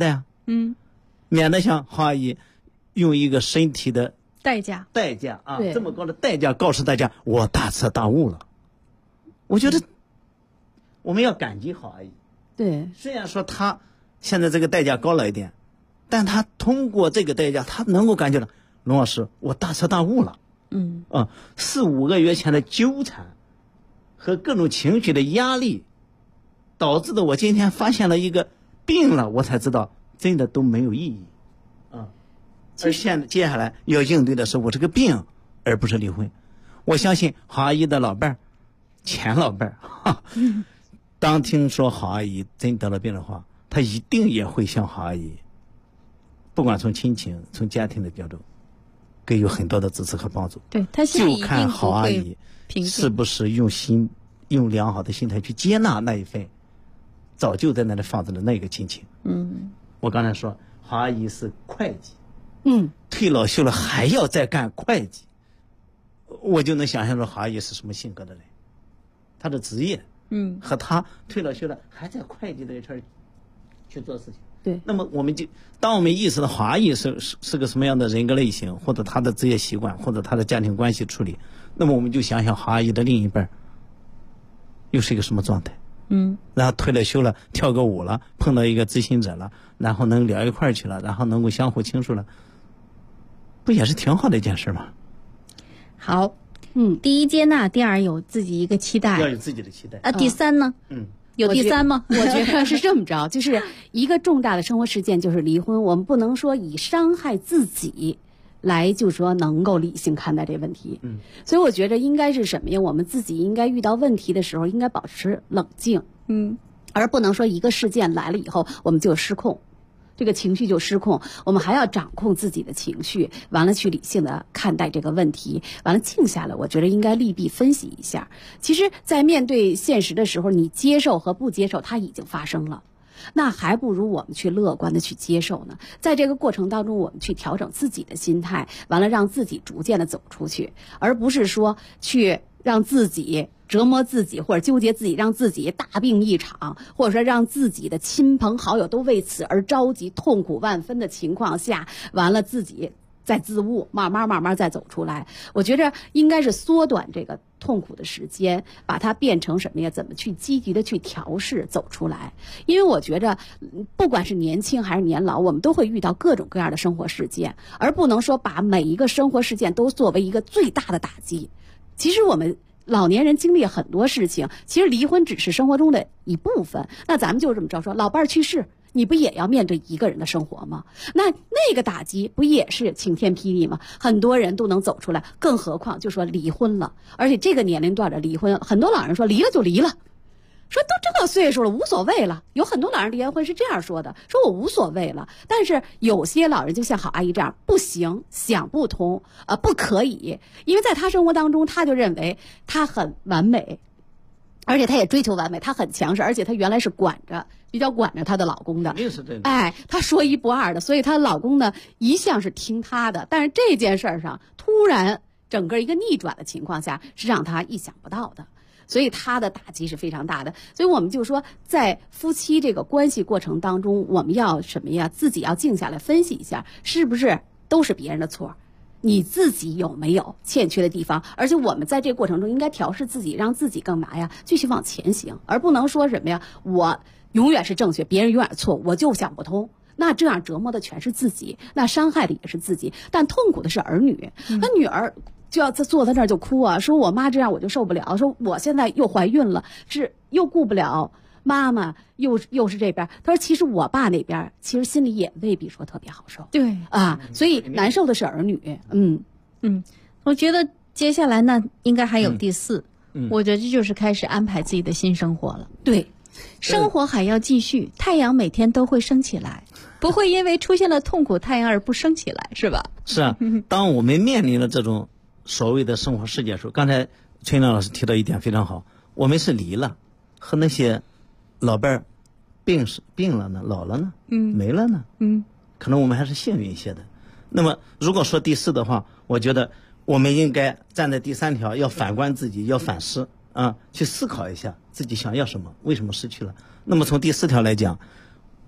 免得像郝阿姨用一个身体的代价啊，这么高的代价告诉大家我大彻大悟了。我觉得我们要感激郝阿姨。 对， 虽然说她现在这个代价高了一点，但她通过这个代价，她能够感觉到龙老师我大彻大悟了。4-5个月前的纠缠和各种情绪的压力导致的我今天发现了一个病了，我才知道真的都没有意义啊。而接下来要应对的是我这个病，而不是离婚。我相信郝阿姨的老伴儿，前老伴儿，当听说郝阿姨真得了病的话，他一定也会像郝阿姨，不管从亲情、从家庭的角度，给予很多的支持和帮助。 对，他现在就看郝阿姨是不是用良好的心态去接纳那一份早就在那里放着的那个亲情。我刚才说郝阿姨是会计，退了休了还要再干会计，我就能想象到郝阿姨是什么性格的人，她的职业，和她退了休了还在会计这一圈去做事情。 对， 那么当我们意识到郝阿姨是个什么样的人格类型，或者她的职业习惯，或者她的家庭关系处理，那么我们就想想郝阿姨的另一半又是一个什么状态。然后退了休了，跳个舞了，碰到一个知心者了，然后能聊一块儿去了，然后能够相互倾诉了，不也是挺好的一件事吗？ 好，第一接纳，第二有自己一个期待， 要有自己的期待第三呢？有第三吗？ 我觉得是这么着，就是一个重大的生活事件就是离婚，我们不能说以伤害自己来就说能够理性看待这问题。所以我觉得应该是什么呀？我们自己应该遇到问题的时候应该保持冷静，而不能说一个事件来了以后我们就失控，这个情绪就失控，我们还要掌控自己的情绪，完了去理性的看待这个问题，完了静下来，我觉得应该利弊分析一下。其实在面对现实的时候，你接受和不接受它已经发生了，那还不如我们去乐观的去接受呢。在这个过程当中，我们去调整自己的心态，完了让自己逐渐的走出去，而不是说去让自己折磨自己或者纠结自己，让自己大病一场，或者说让自己的亲朋好友都为此而着急痛苦万分的情况下，完了自己再自悟，慢慢再走出来。我觉着应该是缩短这个痛苦的时间，把它变成什么呀？怎么去积极的去调试走出来。因为我觉着不管是年轻还是年老，我们都会遇到各种各样的生活事件，而不能说把每一个生活事件都作为一个最大的打击。其实我们老年人经历很多事情，其实离婚只是生活中的一部分。那咱们就这么着说，老伴儿去世，你不也要面对一个人的生活吗？那个打击不也是晴天霹雳吗？很多人都能走出来，更何况就说离婚了，而且这个年龄段的离婚，很多老人说离了就离了，说都这个岁数了无所谓了。有很多老人离完婚是这样说的，说我无所谓了。但是有些老人就像郝阿姨这样，不行，想不通，不可以，因为在他生活当中，他就认为他很完美，而且他也追求完美，他很强势，而且他原来是比较管着她的老公的，她说一不二的，所以她老公呢一向是听她的。但是这件事上突然整个一个逆转的情况下，是让她意想不到的，所以她的打击是非常大的。所以我们就说，在夫妻这个关系过程当中，我们要什么呀？自己要静下来分析一下，是不是都是别人的错？你自己有没有欠缺的地方？而且我们在这个过程中应该调试自己，让自己更嘛呀，继续往前行，而不能说什么呀，我永远是正确，别人永远错，我就想不通。那这样折磨的全是自己，那伤害的也是自己，但痛苦的是儿女。那女儿就要坐在那儿就哭啊，说我妈这样我就受不了，说我现在又怀孕了，是又顾不了妈妈，又是这边。他说其实我爸那边其实心里也未必说特别好受。 对啊，所以难受的是儿女。 我觉得接下来呢应该还有第四，我觉得这就是开始安排自己的新生活了。 对， 生活还要继续，太阳每天都会升起来，不会因为出现了痛苦太阳而不升起来，是吧？ 是啊，当我们面临了这种所谓的生活事件时候，刚才崔亮老师提到一点非常好，我们是离了，和那些老伴儿病了呢，老了呢，没了呢，可能我们还是幸运一些的。那么如果说第四的话，我觉得我们应该站在第三条，要反观自己，要反思啊，去思考一下自己想要什么，为什么失去了。那么从第四条来讲，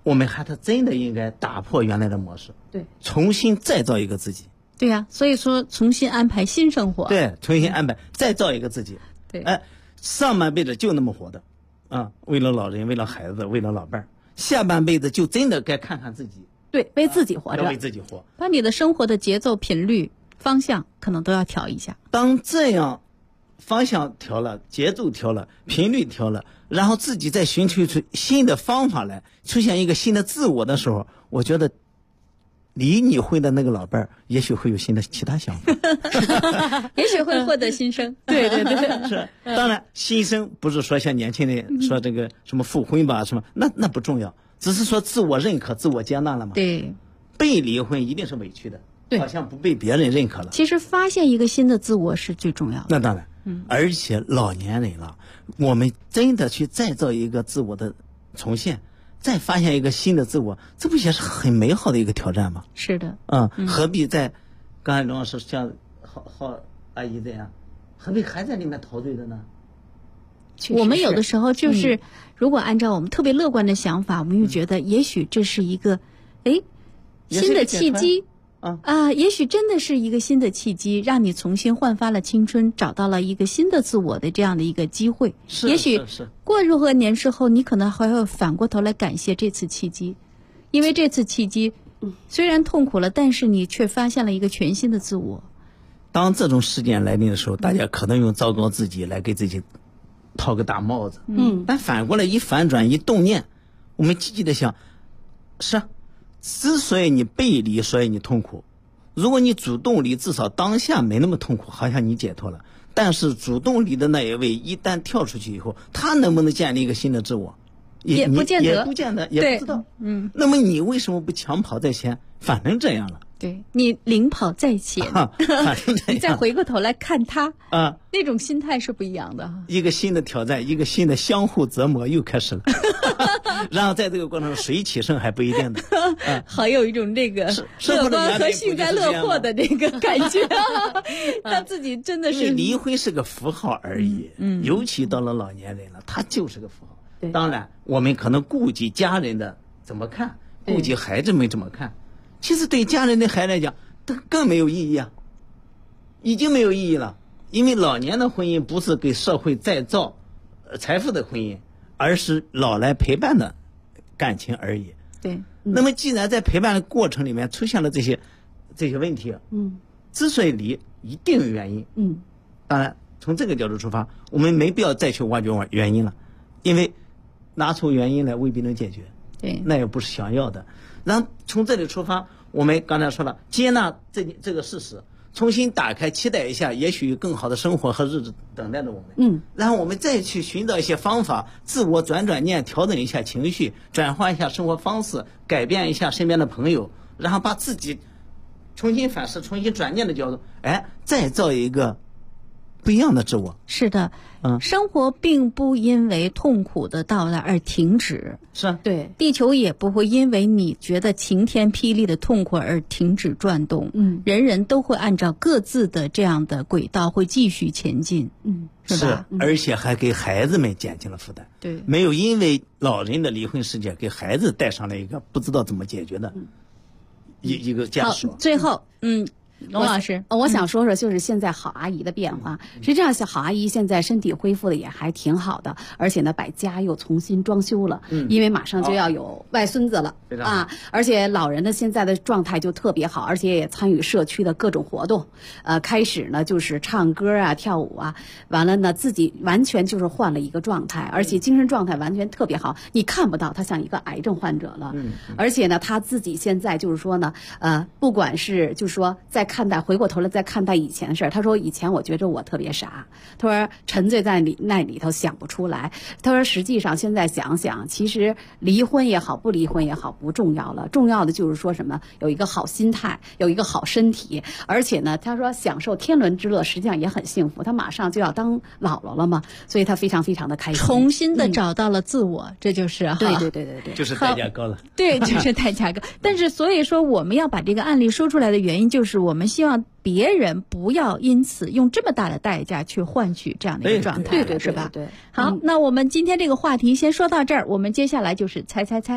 我们还是真的应该打破原来的模式， 对， 重新再造一个自己。 对呀，所以说重新安排新生活。 对，重新安排，再造一个自己。 对， 上半辈子就那么活的，为了老人，为了孩子，为了老伴儿，下半辈子就真的该看看自己。 对，为自己活着， 为自己活， 把你的生活的节奏、频率、方向可能都要调一下。 当这样方向调了，节奏调了，频率调了，然后自己再寻求出新的方法来，出现一个新的自我的时候，我觉得离你婚的那个老伴儿，也许会有新的其他想法， 也许会获得新生。 对对对， 是。当然，新生不是说像年轻人说这个什么复婚吧，什么那不重要，只是说自我认可、自我接纳了嘛。 对， 被离婚一定是委屈的， 对， 好像不被别人认可了。 其实发现一个新的自我是最重要的。 那当然，而且老年人了，我们真的去再造一个自我的重现。再发现一个新的自我，这不也是很美好的一个挑战吗？ 是的， 何必在刚才龙老师像郝阿姨这样，何必还在里面陶醉的呢？ 我们有的时候就是，如果按照我们特别乐观的想法，我们又觉得也许这是一个，新的契机。也许真的是一个新的契机，让你重新焕发了青春，找到了一个新的自我的这样的一个机会。也许过若干年之后，你可能还会反过头来感谢这次契机，因为这次契机虽然痛苦了，但是你却发现了一个全新的自我。 当这种事件来临的时候，大家可能用糟糕自己来给自己套个大帽子。但反过来一反转一动念，我们积极的想，是啊。之所以你背离，所以你痛苦。如果你主动离，至少当下没那么痛苦，好像你解脱了。但是主动离的那一位，一旦跳出去以后，他能不能建立一个新的自我， 也不见得， 也不知道。那么你为什么不强跑在前？反正这样了。 对，你领跑在前，你再回过头来看他那种心态是不一样的。 一个新的挑战，一个新的相互折磨又开始了。然后在这个过程中，谁起胜还不一定呢。 好有一种这个乐观和幸灾乐祸的这个感觉。他自己真的是离婚是个符号而已，尤其到了老年人了，他就是个符号。当然，我们可能顾及家人的怎么看，顾及孩子们怎么看。其实对家人的孩子来讲，这更没有意义啊，已经没有意义了。因为老年的婚姻不是给社会再造财富的婚姻，而是老来陪伴的感情而已。 对。 那么既然在陪伴的过程里面出现了这些问题，之所以离，一定有原因。当然从这个角度出发，我们没必要再去挖掘原因了，因为拿出原因来未必能解决。 对， 那也不是想要的。然后从这里出发，我们刚才说了，接纳这个事实，重新打开，期待一下，也许有更好的生活和日子等待着我们。然后我们再去寻找一些方法，自我转念，调整一下情绪，转换一下生活方式，改变一下身边的朋友，然后把自己重新反思、重新转念的角度，再造一个不一样的自我。 是的，生活并不因为痛苦的到来而停止。 是啊， 对， 地球也不会因为你觉得晴天霹雳的痛苦而停止转动。人人都会按照各自的这样的轨道会继续前进。是吧？ 而且还给孩子们减轻了负担。 对， 没有因为老人的离婚事件给孩子带上了一个不知道怎么解决的一个枷锁。 好，最后，龙老师， 我想说说就是现在郝阿姨的变化。实际上，郝阿姨现在身体恢复的也还挺好的，而且呢，把家又重新装修了，因为马上就要有外孙子了啊！而且老人呢现在的状态就特别好，而且也参与社区的各种活动。开始呢就是唱歌啊、跳舞啊，完了呢自己完全就是换了一个状态，而且精神状态完全特别好，你看不到他像一个癌症患者了。而且呢，他自己现在就是说呢，不管是就是说在回过头来再看待以前的事儿，他说以前我觉着我特别傻，他说沉醉在那里头想不出来，他说实际上现在想想，其实离婚也好不离婚也好不重要了，重要的就是说什么有一个好心态，有一个好身体，而且呢他说享受天伦之乐实际上也很幸福，他马上就要当姥姥了嘛，所以他非常非常的开心， 重新的找到了自我，这就是对， 就是代价高了。 对，就是代价高。但是所以说我们要把这个案例说出来的原因，就是我们希望别人不要因此用这么大的代价去换取这样的一个状态， 对， 是吧？ 对。 好，那我们今天这个话题先说到这儿，我们接下来就是猜猜猜。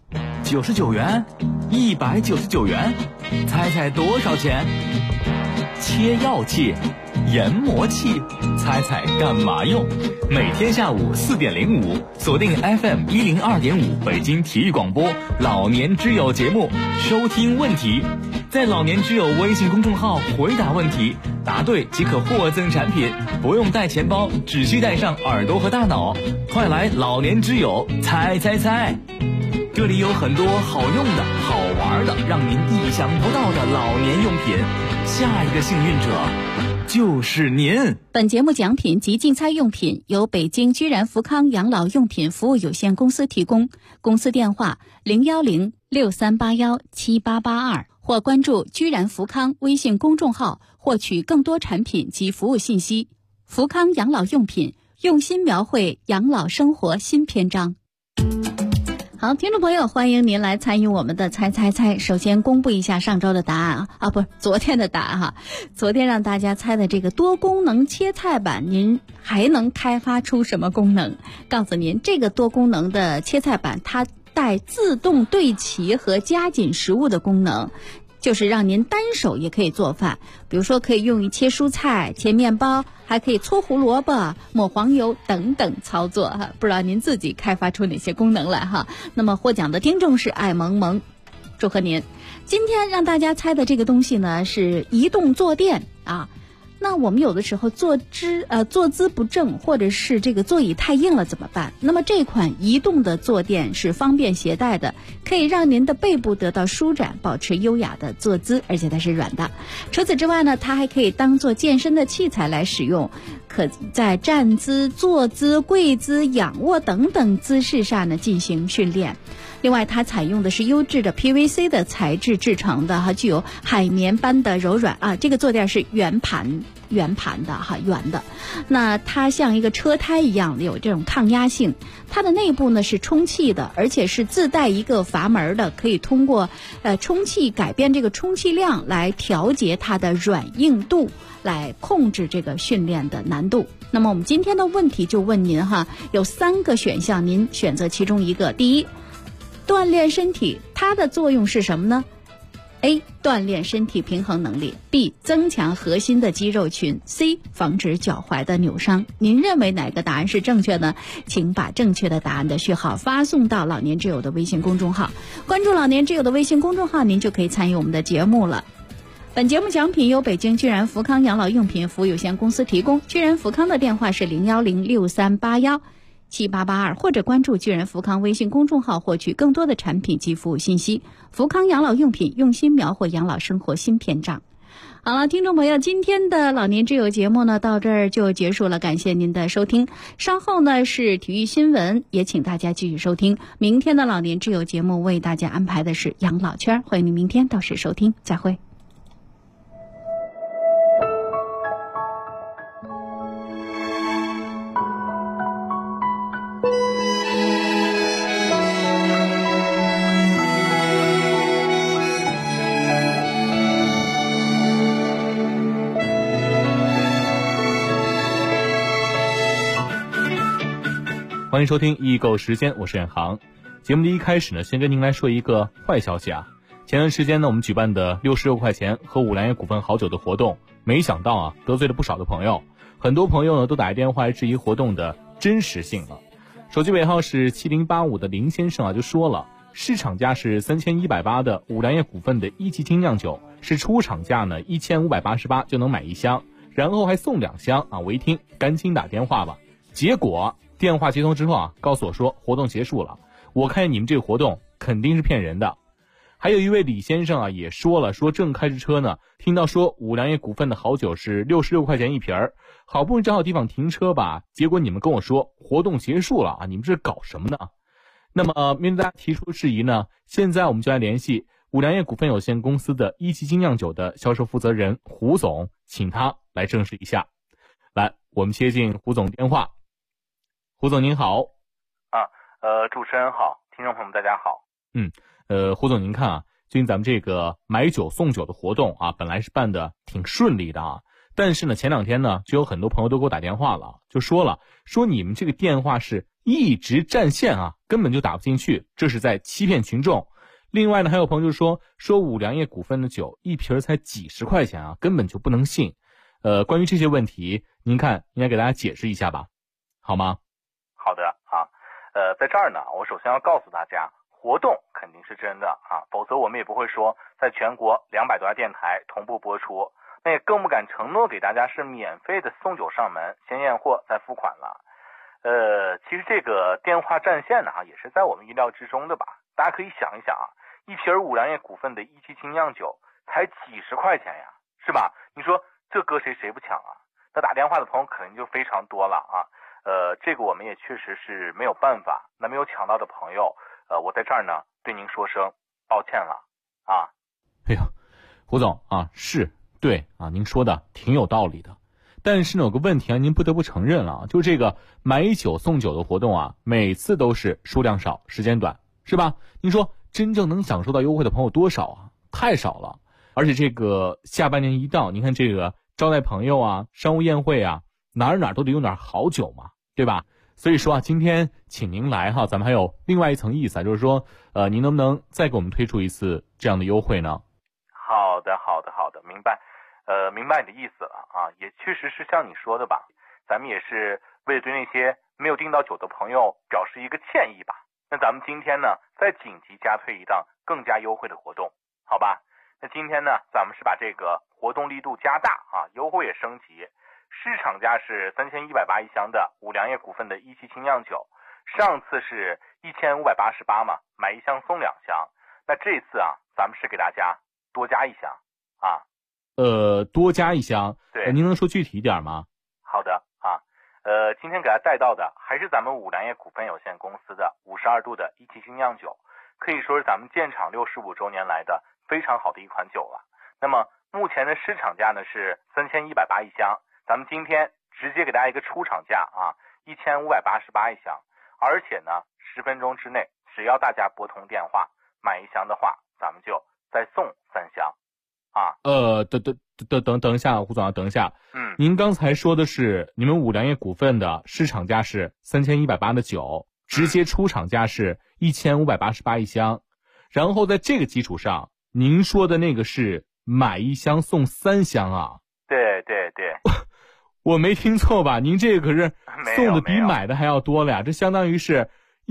99元，199元，猜猜多少钱？切药器、研磨器，猜猜干嘛用？每天下午4点05，锁定 FM 102.5北京体育广播老年之友节目，收听问题。在老年之友微信公众号回答问题，答对即可获赠产品，不用带钱包，只需带上耳朵和大脑。快来老年之友猜猜猜！这里有很多好用的、好玩的，让您意想不到的老年用品。下一个幸运者就是您。 本节目奖品及竞猜用品由北京居然福康养老用品服务有限公司提供，公司电话01063817882，或关注居然福康微信公众号获取更多产品及服务信息。福康养老用品，用心描绘养老生活新篇章。好，听众朋友，欢迎您来参与我们的猜猜猜。首先公布一下上周的答案不是昨天的答案哈。昨天让大家猜的这个多功能切菜板，您还能开发出什么功能？告诉您，这个多功能的切菜板，它带自动对齐和加紧食物的功能。就是让您单手也可以做饭，比如说可以用于切蔬菜、切面包，还可以搓胡萝卜、抹黄油等等操作哈。不知道您自己开发出哪些功能来哈？那么获奖的听众是爱萌萌，祝贺您。今天让大家猜的这个东西呢是移动坐垫啊。那我们有的时候坐姿不正，或者是这个座椅太硬了怎么办？那么这款移动的坐垫是方便携带的，可以让您的背部得到舒展，保持优雅的坐姿，而且它是软的。除此之外呢，它还可以当做健身的器材来使用，可在站姿、坐姿、跪姿、仰卧等等姿势上呢进行训练。另外，它采用的是优质的 PVC 的材质制成的具有海绵般的柔软啊。这个坐垫是圆盘的圆的。那它像一个车胎一样有这种抗压性。它的内部呢是充气的，而且是自带一个阀门的，可以通过充气改变这个充气量来调节它的软硬度，来控制这个训练的难度。那么我们今天的问题就问您哈，有3个选项，您选择其中一个。第一，锻炼身体，它的作用是什么呢？ A. 锻炼身体平衡能力， B. 增强核心的肌肉群， C. 防止脚踝的扭伤。您认为哪个答案是正确呢？请把正确的答案的序号发送到老年之友的微信公众号，关注老年之友的微信公众号，您就可以参与我们的节目了。本节目奖品由北京居然福康养老用品服务有限公司提供，居然福康的电话是01063817882，或者关注居然福康微信公众号获取更多的产品及服务信息。福康养老用品，用心描绘养老生活新篇章。好了，听众朋友，今天的老年之友节目呢到这儿就结束了，感谢您的收听。稍后呢是体育新闻，也请大家继续收听。明天的老年之友节目为大家安排的是养老圈，欢迎您明天到时收听，再会。 欢迎收听易购时间，我是远航。节目的一开始呢，先跟您来说一个坏消息啊。前段时间呢，我们举办的66块钱喝五粮液股份好酒的活动，没想到啊，得罪了不少的朋友。很多朋友呢，都打电话来质疑活动的真实性了。手机尾号是7085的林先生啊，就说了，市场价是3180的五粮液股份的1级精酿酒，是出厂价呢1588就能买1箱，然后还送2箱啊。我一听，赶紧打电话吧。结果电话接通之后啊，告诉我说活动结束了。我看你们这个活动肯定是骗人的。还有一位李先生啊，也说了，说正开着车呢，听到说五粮液股份的好酒是66块钱一瓶儿，好不容易找好地方停车吧，结果你们跟我说活动结束了啊，你们这是搞什么呢？那么面对大家提出质疑呢，现在我们就来联系五粮液股份有限公司的1级精酿酒的销售负责人胡总，请他来证实一下。来，我们接进胡总电话。胡总您好。 主持人好，听众朋友们大家好。 胡总您看啊，最近咱们这个买酒送酒的活动啊，本来是办的挺顺利的啊，但是呢前2天呢就有很多朋友都给我打电话了，就说你们这个电话是一直占线啊，根本就打不进去，这是在欺骗群众。另外呢，还有朋友就说五粮液股份的酒一瓶才几十块钱啊，根本就不能信。关于这些问题，您看应该给大家解释一下吧，好吗？ 好的啊，在这儿呢，我首先要告诉大家，活动肯定是真的啊，否则我们也不会说在全国200多家电台同步播出，那也更不敢承诺给大家是免费的送酒上门，先验货再付款了。其实这个电话占线呢，也是在我们意料之中的吧。大家可以想一想啊，一瓶五粮液股份的1期精酿酒才几十块钱呀，是吧？你说这搁谁不抢啊？那打电话的朋友肯定就非常多了啊。这个我们也确实是没有办法。那没有抢到的朋友，我在这儿呢对您说声抱歉了啊。 哎呀，胡总啊，是对啊，您说的挺有道理的。但是呢，有个问题啊，您不得不承认了，就这个买酒送酒的活动啊，每次都是数量少，时间短，是吧？您说真正能享受到优惠的朋友多少啊？太少了。而且这个下半年一到，您看这个招待朋友啊，商务宴会啊，哪儿都得用点好酒嘛，对吧？所以说啊，今天请您来哈，咱们还有另外一层意思啊，就是说，您能不能再给我们推出一次这样的优惠呢？ 好的，明白。明白你的意思了啊，也确实是像你说的吧，咱们也是为了对那些没有订到酒的朋友表示一个歉意吧。那咱们今天呢，再紧急加推一档更加优惠的活动，好吧？那今天呢，咱们是把这个活动力度加大啊，优惠也升级。市场价是3180一箱的五粮液股份的1期精酿酒，上次是1588嘛，买1箱送2箱。那这次啊，咱们是给大家多加1箱啊。 多加1箱， 对， 您能说具体一点吗？ 好的啊，今天给大家带到的还是咱们五粮液股份有限公司的52度的1期精酿酒，可以说是咱们建厂65周年来的非常好的一款酒了。那么目前的市场价呢是3180一箱，咱们今天直接给大家一个出厂价啊，1588一箱，而且呢10分钟之内，只要大家拨通电话买1箱的话，咱们就再送3箱。啊， 等一下，胡总，等一下。您刚才说的是你们五粮液股份的市场价是3180的酒，直接出厂价是1588一箱，然后在这个基础上，您说的那个是买1箱送3箱啊？ 对， 我没听错吧？您这个可是送的比买的还要多了呀，这相当于是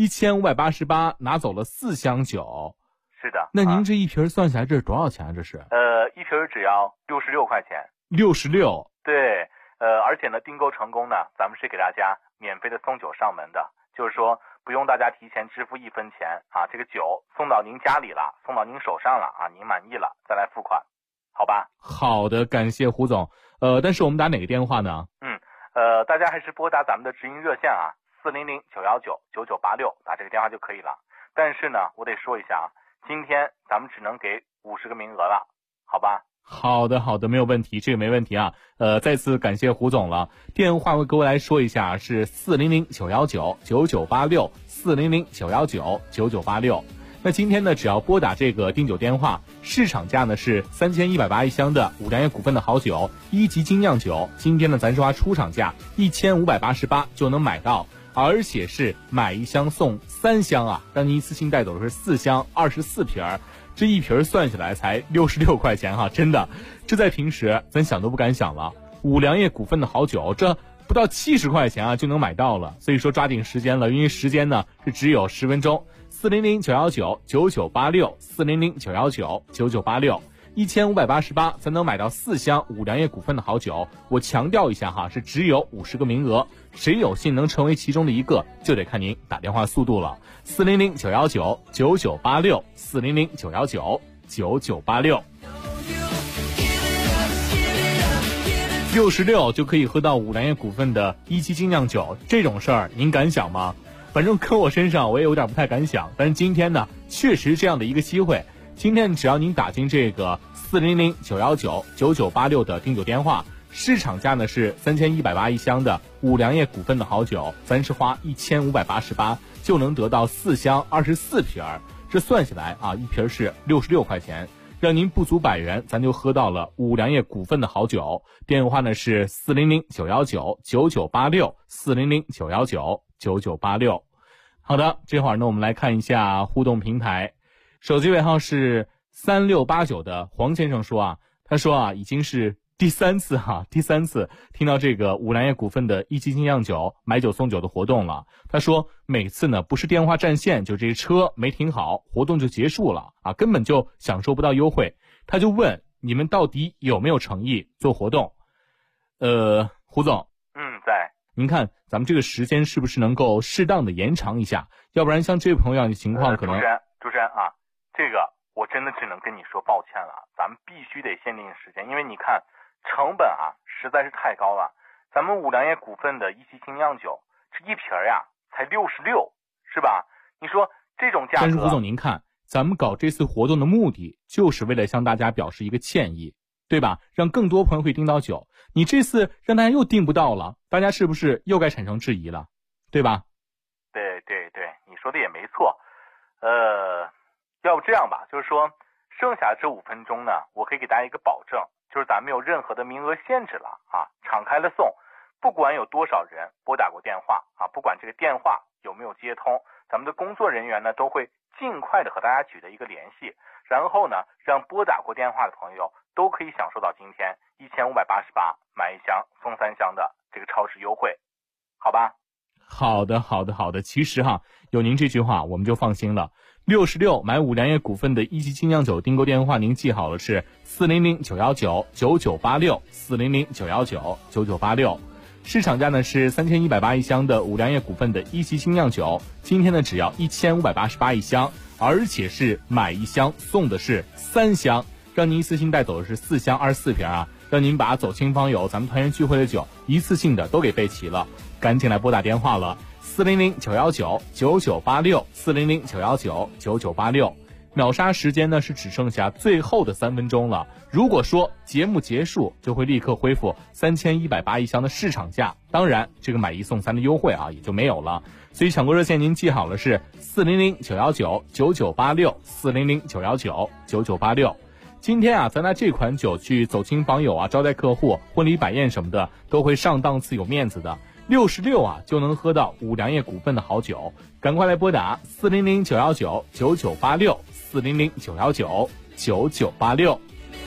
1588拿走了4箱酒。 是的， 那您这一瓶算下来这是多少钱啊？这是一瓶只要66块钱。 66。 对，而且呢，订购成功呢，咱们是给大家免费的送酒上门的，就是说不用大家提前支付1分钱啊，这个酒送到您家里了，送到您手上了啊，您满意了再来付款，好吧？ 好的，感谢胡总。但是我们打哪个电话呢？ 大家还是拨打咱们的直营热线啊，400-919-9986，打这个电话就可以了。但是呢，我得说一下啊，今天咱们只能给50个名额了，好吧？ 好的，没有问题，这个没问题啊。再次感谢胡总了。电话我各位来说一下，是400-919-9986 400-919-9986。那今天呢，只要拨打这个订酒电话，市场价呢是3180一箱的五粮液股份的好酒1级精酿酒，今天呢咱说出厂价1588就能买到，而且是买1箱送3箱啊，让您一次性带走的是4箱24瓶，这一瓶算下来才66块钱哈，真的，这在平时咱想都不敢想了。五粮液股份的好酒，这不到70块钱啊就能买到了，所以说抓紧时间了，因为时间呢是只有10分钟。400-919-9986 400-919-9986 1588才能买到4箱五粮液股份的好酒。我强调一下哈，是只有50个名额，谁有幸能成为其中的一个，就得看您打电话速度了。400-919-9986 400-919-9986 66就可以喝到五粮液股份的1级精酿酒，这种事儿您敢想吗？反正搁我身上我也有点不太敢想，但是今天呢确实这样的一个机会，今天只要您打进这个400-919-9986的订酒电话，市场价呢是3180一箱的五粮液股份的好酒，咱是花1588就能得到4箱24瓶，这算下来啊，一瓶是66块钱。 让您不足100元，咱就喝到了五粮液股份的好酒。电话呢是400-919-9986，400-919-9986。好的，这会儿呢我们来看一下互动平台，手机尾号是3689的黄先生说啊，他说啊，已经是第三次听到这个五粮液股份的一期精酿酒买酒送酒的活动了。他说每次呢不是电话占线，就这车没停好，活动就结束了啊，根本就享受不到优惠。他就问你们到底有没有诚意做活动？胡总， 在。 您看咱们这个时间是不是能够适当的延长一下？要不然像这位朋友的情况可能。 主持人啊，这个我真的只能跟你说抱歉了，咱们必须得限定时间，因为你看成本啊实在是太高了。咱们五粮液股份的一期精酿酒，这一瓶呀才66，是吧？你说这种价格。 但是胡总您看，咱们搞这次活动的目的就是为了向大家表示一个歉意，对吧？让更多朋友会订到酒。你这次让大家又订不到了，大家是不是又该产生质疑了，对吧？ 对，你说的也没错。要不这样吧，就是说剩下这5分钟呢，我可以给大家一个保证，就是咱们没有任何的名额限制了啊，敞开了送，不管有多少人拨打过电话啊，不管这个电话有没有接通，咱们的工作人员呢都会尽快的和大家取得一个联系，然后呢让拨打过电话的朋友都可以享受到今天1588买1箱送3箱的这个超市优惠，好吧？ 好的，其实有您这句话我们就放心了。66买五粮液股份的一期精酿酒订购电话您记好了，是400-919-9986，400-919-9986。市场价呢是3180一箱的五粮液股份的一期精酿酒，今天呢只要1588一箱，而且是买1箱送的是3箱，让您一次性带走的是4箱24瓶啊，让您把走亲访友咱们团圆聚会的酒一次性的都给备齐了。赶紧来拨打电话了，400-919-9986，400-919-9986。秒杀时间呢是只剩下最后的3分钟了，如果说节目结束就会立刻恢复3180一箱的市场价，当然这个买1送3的优惠啊也就没有了。所以抢购热线您记好了，是400-919-9986，400-919-9986。今天啊咱拿这款酒去走亲访友啊，招待客户，婚礼摆宴什么的都会上档次有面子的。66啊就能喝到五粮液股份的好酒，赶快来拨打400-919-9986，400-919-9986。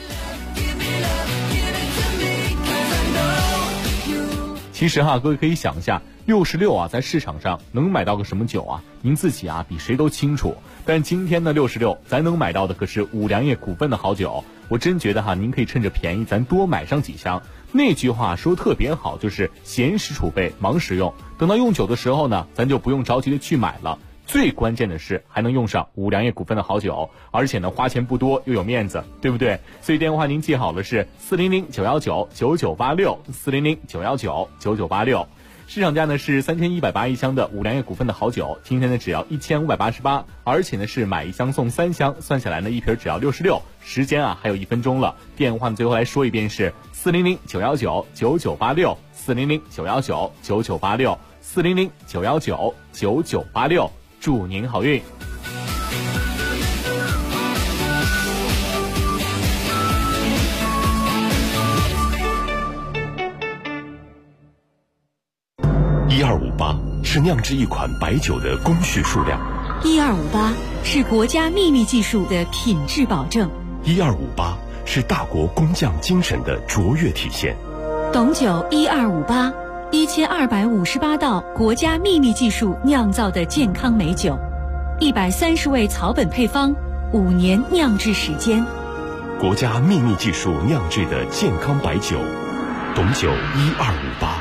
其实各位可以想一下，66啊在市场上能买到个什么酒啊？您自己啊比谁都清楚。但今天的66咱能买到的可是五粮液股份的好酒，我真觉得您可以趁着便宜咱多买上几箱。那句话说特别好，就是闲时储备忙时用，等到用酒的时候呢咱就不用着急的去买了，最关键的是还能用上五粮液股份的好酒，而且呢花钱不多又有面子，对不对？所以电话您记好了，是400-919-9986，400-919-9986。市场价呢是3180一箱的五粮液股份的好酒，今天呢只要1588，而且呢是买1箱送3箱，算下来呢一瓶只要66。时间还有1分钟了，电话呢最后来说一遍是400-919-9986，400-919-9986，400-919-9986。祝您好运。 1258是酿制一款白酒的工序数量 ，1258是国家秘密技术的品质保证 ，1258是大国工匠精神的卓越体现。 董酒1258，1258道国家秘密技术酿造的健康美酒，130味草本配方，5年酿制时间， 国家秘密技术酿制的健康白酒，董酒1258。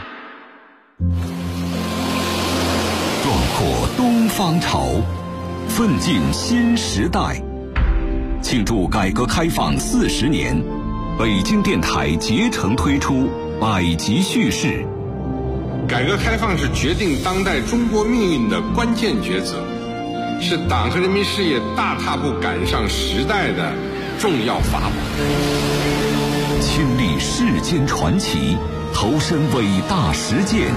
壮阔东方潮，奋进新时代。庆祝改革开放40年，北京电台竭诚推出百集叙事。 改革开放是决定当代中国命运的关键抉择，是党和人民事业大踏步赶上时代的重要法宝。 亲历世间传奇，投身伟大实践，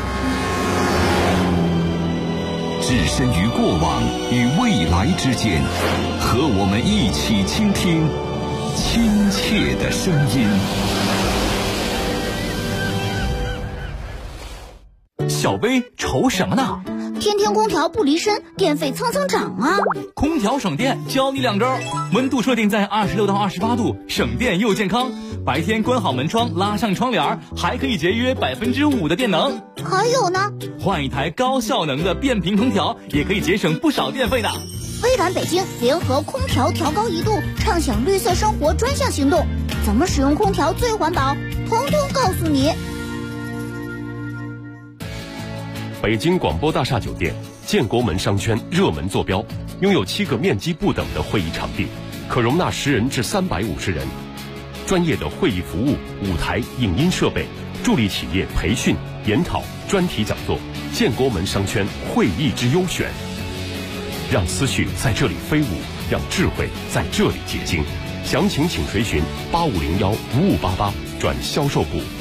置身于过往与未来之间，和我们一起倾听亲切的声音。 小薇愁什么呢？ 天天空调不离身，电费蹭蹭涨啊！ 空调省电，教你2招：温度设定在26到28度，省电又健康。白天关好门窗，拉上窗帘，还可以节约5%的电能。 还有呢， 换一台高效能的变频空调，也可以节省不少电费呢。 微软北京联合空调调高1度，畅享绿色生活专项行动，怎么使用空调最环保，统统告诉你。 北京广播大厦酒店建国门商圈热门坐标，拥有7个面积不等的会议场地，可容纳10人至350人。专业的会议服务、舞台、影音设备，助力企业培训、研讨、专题讲座。建国门商圈会议之优选，让思绪在这里飞舞，让智慧在这里结晶。详情请垂询8501-5588转销售部。